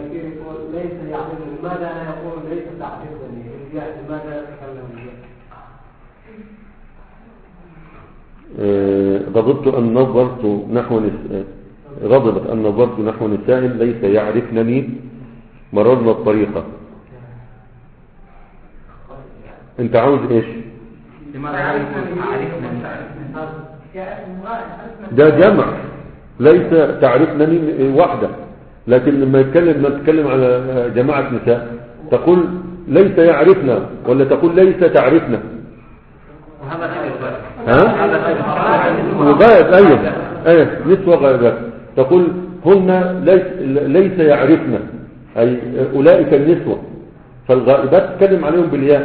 غضبت أن نظرت نحو نساء غضبت أن نظرت نحو نساء ليس يعرفنني مررنا الطريقة. انت عاوز ايش؟ ده جمع ليس تعرفنني وحده، لكن لما يتكلم ما تتكلم على جماعة نساء تقول ليس يعرفنا ولا تقول ليس تعرفنا. ها؟ مغايب ايوه ايه نسوة غائبات، تقول هن ليس, ليس يعرفن، أي أولئك النسوة، فالغائبات تتكلم عليهم بالياء.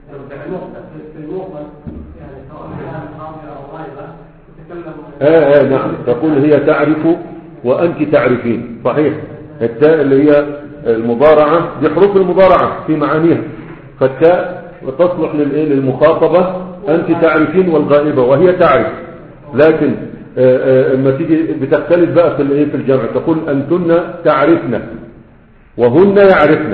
اه اه نعم، تقول هي تعرف وأنت تعرفين، صحيح. التاء اللي هي المضارعة دي حروف المضارعة في معانيها، فالتاء تصلح للإيه للمخاطبة، أنت تعرفين والغائبة وهي تعرف. لكن اما تيجي بتختلف بقى في الايه في الجمع، تقول أنتن تعرفن وهن يعرفن،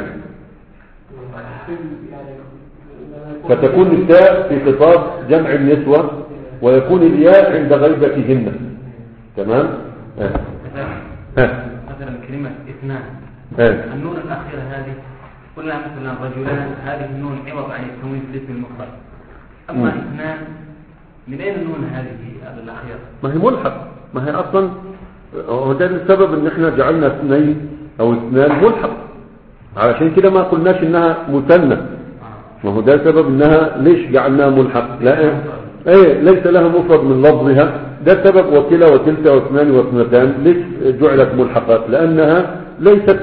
فتكون التاء في خطاب جمع النسوة ويكون الياء عند غيبتهن. تمام. ها ها مثلا كلمة اثنان، ها. النون الأخيرة هذه قلنا مثلا رجلان، هذه النون عوض عن التنوين في الاسم المفرد. أما اثنان من أين النون هذه الأخيرة؟ ما هي ملحق، ما هي أصلا هو ده السبب إن إحنا جعلنا اثنين أو اثنان ملحق، علشان كده ما قلناش إنها مثنى. ما هو ده سبب إنها ليش جعلناها ملحق، لا إيه ليس لها مفرد من لفظها، ده سبب. وكلا وكلتا واثنان واثنتان ليش جعلت ملحقات؟ لأنها ليست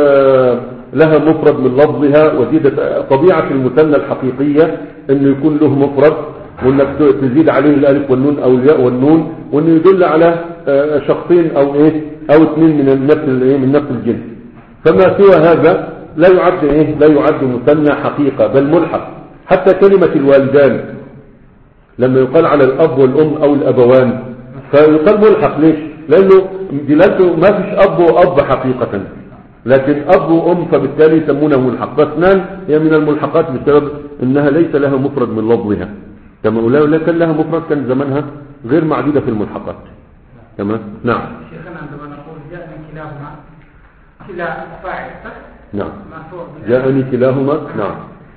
لها مفرد من لفظها، وزيدت طبيعة المثنى الحقيقية إنه يكون له مفرد، وانك تزيد عليه الالف والنون او الياء والنون، وانه يدل على شخصين او ايه او اثنين من نفس الايه من نفس الجنس. فما سوى هذا لا يعد ايه لا يعد مثنى حقيقة بل ملحق. حتى كلمة الوالدان لما يقال على الاب والام او الابوان فيقال ملحق. ليش؟ لانه دلالته ما فيش اب واب حقيقة، لكن اب وام فبالتالي يسمونه ملحق. فاثنان هي من الملحقات بسبب انها ليس لها مفرد من لفظها. كما لو كان لها مفرد كان زمانها غير معدودة في الملحقات. تمام. نعم. شيخنا عندما نقول جاء من كلاهما، كلا فاعل صح؟ نعم. جاءني كلاهما. نعم.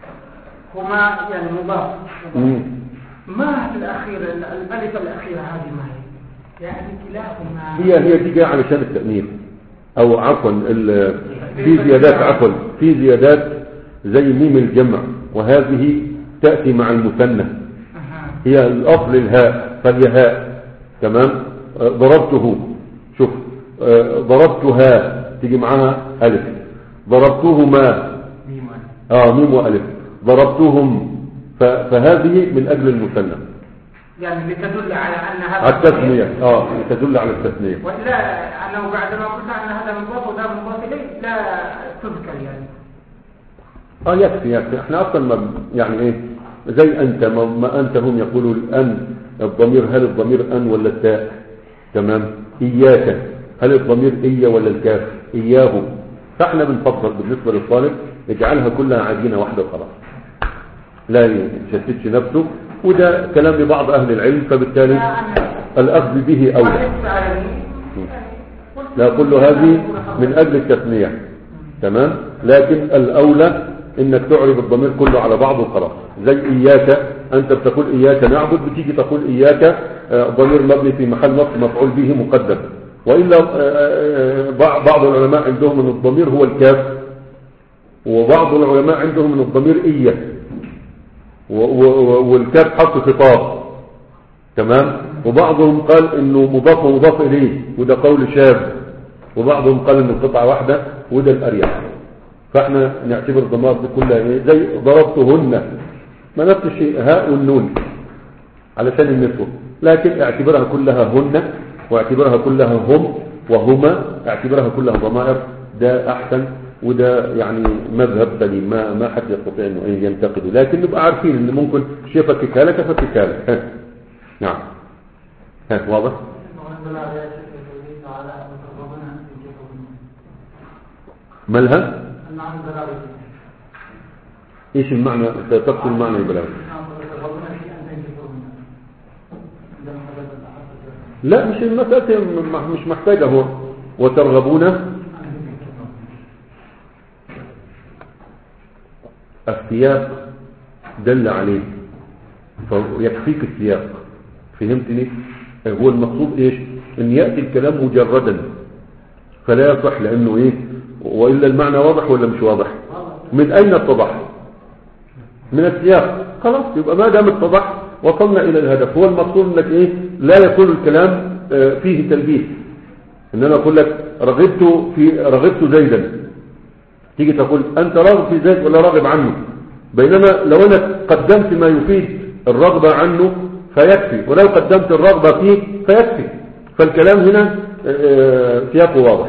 هما يعني مضاف. مم. ما في الأخير الألف الأخيرة هذه ما هي؟ يعني كلاهما. هي هي دي جاء علشان التأنيث، أو عفوا في زيادات عفوا في زيادات زي ميم الجمع، وهذه تأتي مع المثنى. هي الأصل الهاء فهي هاء. تمام. ضربته، شوف ضربتها تيجي معها ألف، ضربتهما اه ميم وألف، ضربتهم، فهذه من أجل المثنى يعني لتدل على أن هذا على التثنية. اه لتدل على التثنية. وإلا أنه بعد ما قلنا أن هذا مضاف وذا مضاف إليه لا تذكر يعني. اه يكفي يكفي. احنا أصلا ما يعني ايه زي أنت ما, ما أنت هم يقولوا الأن الضمير، هل الضمير أن ولا التاء؟ تمام. إياك هل الضمير إيا ولا الكاف؟ إياه. فاحنا بنفضل بالنسبة للطالب اجعلها كلها عجينة واحدة وخلاص، لا يشتتش نفسه، وده كلام لبعض أهل العلم، فبالتالي الأخذ به أولى. لا كل هذه من أجل التثنية. تمام. لكن الأولى انك تعرب الضمير كله على بعضه وخلاص. زي إياك، أنت بتقول إياك نعبد، بتيجي تقول إياك ضمير مبني في محل نصب مفعول به مقدم. وإلا بعض العلماء عندهم من الضمير هو الكاف، وبعض العلماء عندهم من الضمير إيا، والكاف حط خطاب. تمام. وبعضهم قال انه مضاف ومضاف اليه، وده قول شاذ، وبعضهم قال انه قطعة واحدة، وده الأريح. فاحنا نعتبر الضمائر دي كلها ايه زي ضربتهن، ما نفس الشيء هاء والنون علشان النسوة، لكن اعتبرها كلها هن، واعتبرها كلها هم وهما، اعتبرها كلها ضمائر. ده احسن، وده يعني مذهب سليم، ما ما حد يستطيع انه ينتقده، لكن نبقى عارفين ان ممكن شيء فككها لك فككها لك. نعم. ها واضح. مالها؟ ايش المعنى؟ تقصد المعنى البلاغي؟ لا مش المسألة مش محتاجة. هو وترغبون السياق دل عليه، فيكفيك السياق. فهمتني؟ هو المقصود ايش؟ ان يأتي الكلام مجردا فلا يصح، لانه ايه وإلا المعنى واضح ولا مش واضح؟ من اين اتضح؟ من السياق. خلاص يبقى ما دام اتضح وصلنا الى الهدف. هو المقصود انك ايه لا يكون الكلام فيه تلبيس، ان انا اقول لك رغبت في رغبت زيدا، تيجي تقول انت راغب في زيد ولا راغب عنه؟ بينما لو انا قدمت ما يفيد الرغبة عنه فيكفي، ولو قدمت الرغبة فيه فيكفي. فالكلام هنا سياقه واضح.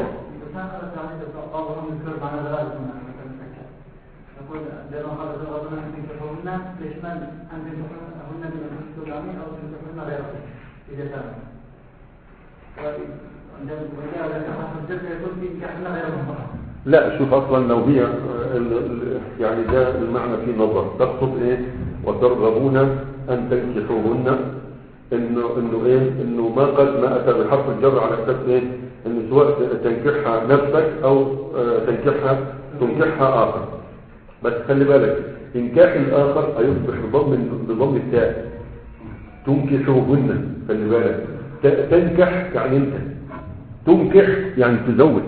لا شوف اصلا لو هي يعني ده المعنى فيه نظر، تقصد ايه وترغبون ان تنكحوهن، انه انه ايه انه ما قد ما اتى بحرف الجر على اساس ايه ان سواء تنكحها نفسك او تنكحها تنكحها اخر. بس خلي بالك انكاح الاخر هيصبح بضم بضم التاء، تنكحوهن، خلي بالك تنكح يعني انت، تنكح يعني تزوج.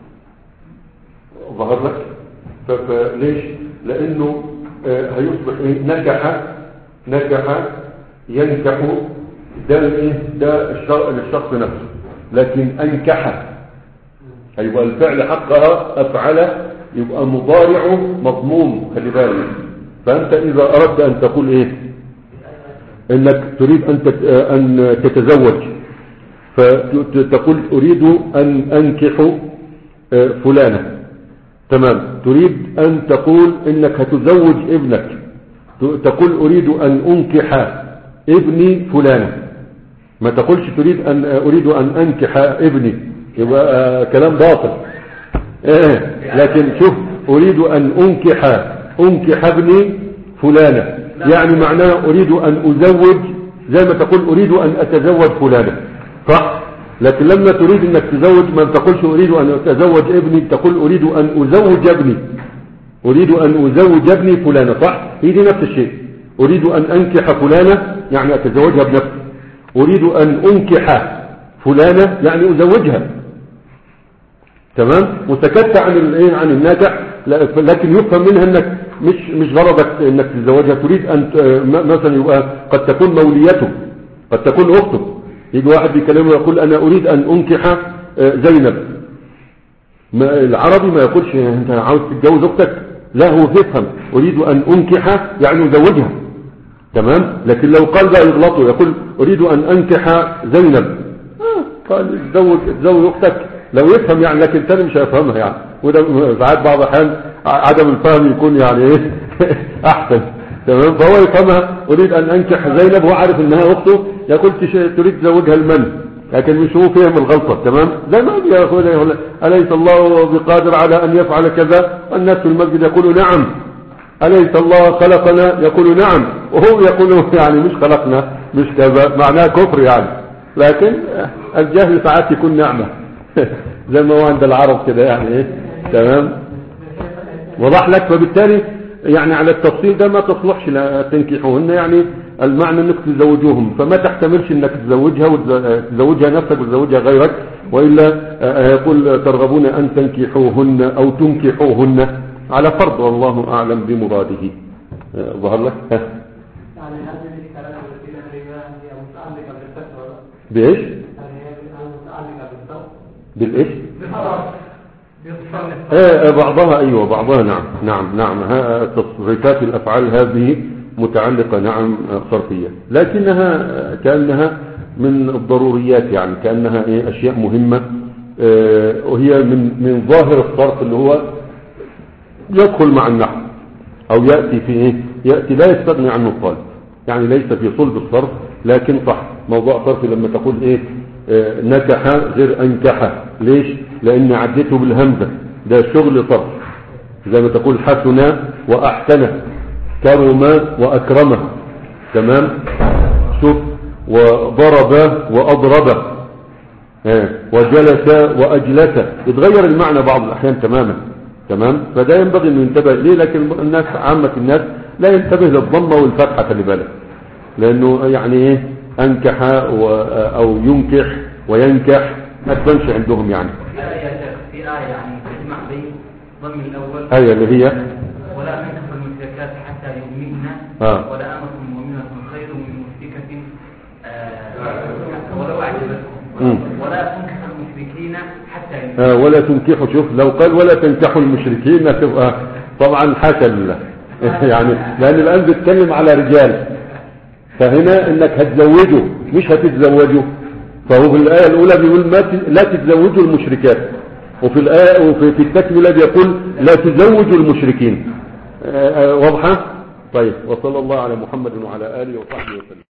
ظهر لك؟ فليش؟ لانه هيصبح ايه نكح نكح ينكح، ده الايه ده الشخص نفسه، لكن انكح هيبقى الفعل حقها افعل، يبقى مضارعه مضموم، خلي بالك. فانت اذا اردت ان تقول ايه انك تريد ان ان تتزوج، فتقول اريد ان انكح فلانة، تمام. تريد ان تقول انك هتزوج ابنك، تقول اريد ان انكح ابني فلانة، ما تقولش تريد ان اريد ان انكح ابني، يبقى آه كلام باطل. ايه لكن شوف اريد ان انكح انكح ابني فلانة، يعني معناه اريد ان ازوج، زي ما تقول اريد ان اتزوج فلانة، صح؟ لكن لما تريد انك تزوج ما تقولش اريد ان اتزوج ابني، تقول اريد ان ازوج ابني، اريد ان ازوج ابني فلانة، صح؟ هي دي نفس الشيء. اريد ان انكح فلانة يعني اتزوجها بنفسي، اريد ان انكح فلانة يعني ازوجها، تمام. وسكت عن الايه عن الناكح، لكن يفهم منها انك مش مش غرضك انك تتزوجها، تريد ان مثلا يبقى قد تكون موليته، قد تكون اخته. يجي واحد بيكلمه يقول انا اريد ان انكح زينب، ما العربي ما يقولش انت عاوز تتجوز اختك، لا هو يفهم اريد ان انكح يعني ازوجها، تمام. لكن لو قال بقى يغلطه يقول اريد ان انكح زينب، آه قال تزوج تزوج اختك، لو يفهم يعني، لكن الثاني مش هيفهمها يعني. وده ساعات بعض الاحيان عدم الفهم يكون يعني ايه احسن، تمام. فهو يفهمها اريد ان انكح زينب، هو عارف انها اخته، يقول تريد تزوجها المن، لكن مش هو فهم الغلطة، تمام. زي ما يقول أليس الله بقادر على أن يفعل كذا، والناس في المسجد يقولوا نعم. أليس الله خلقنا، يقولوا نعم، وهو يقولوا يعني مش خلقنا مش كذا، معناه كفر يعني. لكن الجهل ساعات يكون نعمة زي ما هو عند العرب كده يعني ايه، تمام. وضح لك. فبالتالي يعني على التفصيل ده ما تصلحش لا تنكحوهن، يعني المعنى انك تزوجوهم، فما تحتملش انك تزوجها وتزوجها نفسك وتزوجها غيرك، وإلا يقول ترغبون ان تنكحوهن او تنكحوهن على فرض، والله اعلم بمراده. ظهر لك يعني هذه الكلام التي هي متعلقة بالفتوى بايش؟ بالايش؟ ايه بعضها، ايوه بعضها، نعم نعم نعم. تصريفات الافعال هذه متعلقة نعم صرفية، لكنها كأنها من الضروريات، يعني كأنها ايه اشياء مهمة، اه وهي من من ظاهر الصرف اللي هو يدخل مع النحو او يأتي في ايه يأتي لا يستغني عنه الطالب، يعني ليس في صلب الصرف، لكن صح موضوع صرف لما تقول ايه اه نكح غير انكح. ليش؟ لان عدته بالهمزة، ده شغل صرف، زي ما تقول حسن واحسن، كرم واكرم، تمام. شوف وضرب واضرب، اه وجلس واجلس، يتغير المعنى بعض الاحيان تماما، تمام. فده ينبغي انه ينتبه ليه، لكن الناس عامة الناس لا ينتبه للضمة والفتحة، خلي بالك، لانه يعني ايه انكح او ينكح وينكح ما تبانش عندهم يعني. في آية يعني تجمع بين ضم الأول، آية اللي هي ولا تنكح المشركات حتى يؤمنن، آه. ولا أمة مؤمنة خير من مشركة ولو أعجبتكم. المشركين حتى آه ولا تنكحوا. شوف لو قال ولا تنكحوا المشركين تبقى طبعا حاشا لله يعني لأن الآن بيتكلم على رجال، فهنا انك هتزوجه مش هتتزوجه. فهو في الآية الأولى بيقول ما ت... لا تتزوجوا المشركات، وفي الآية وفي في التكملة بيقول لا تزوجوا المشركين. آه آه واضحة؟ طيب، وصلى الله على محمد وعلى آله وصحبه وسلم.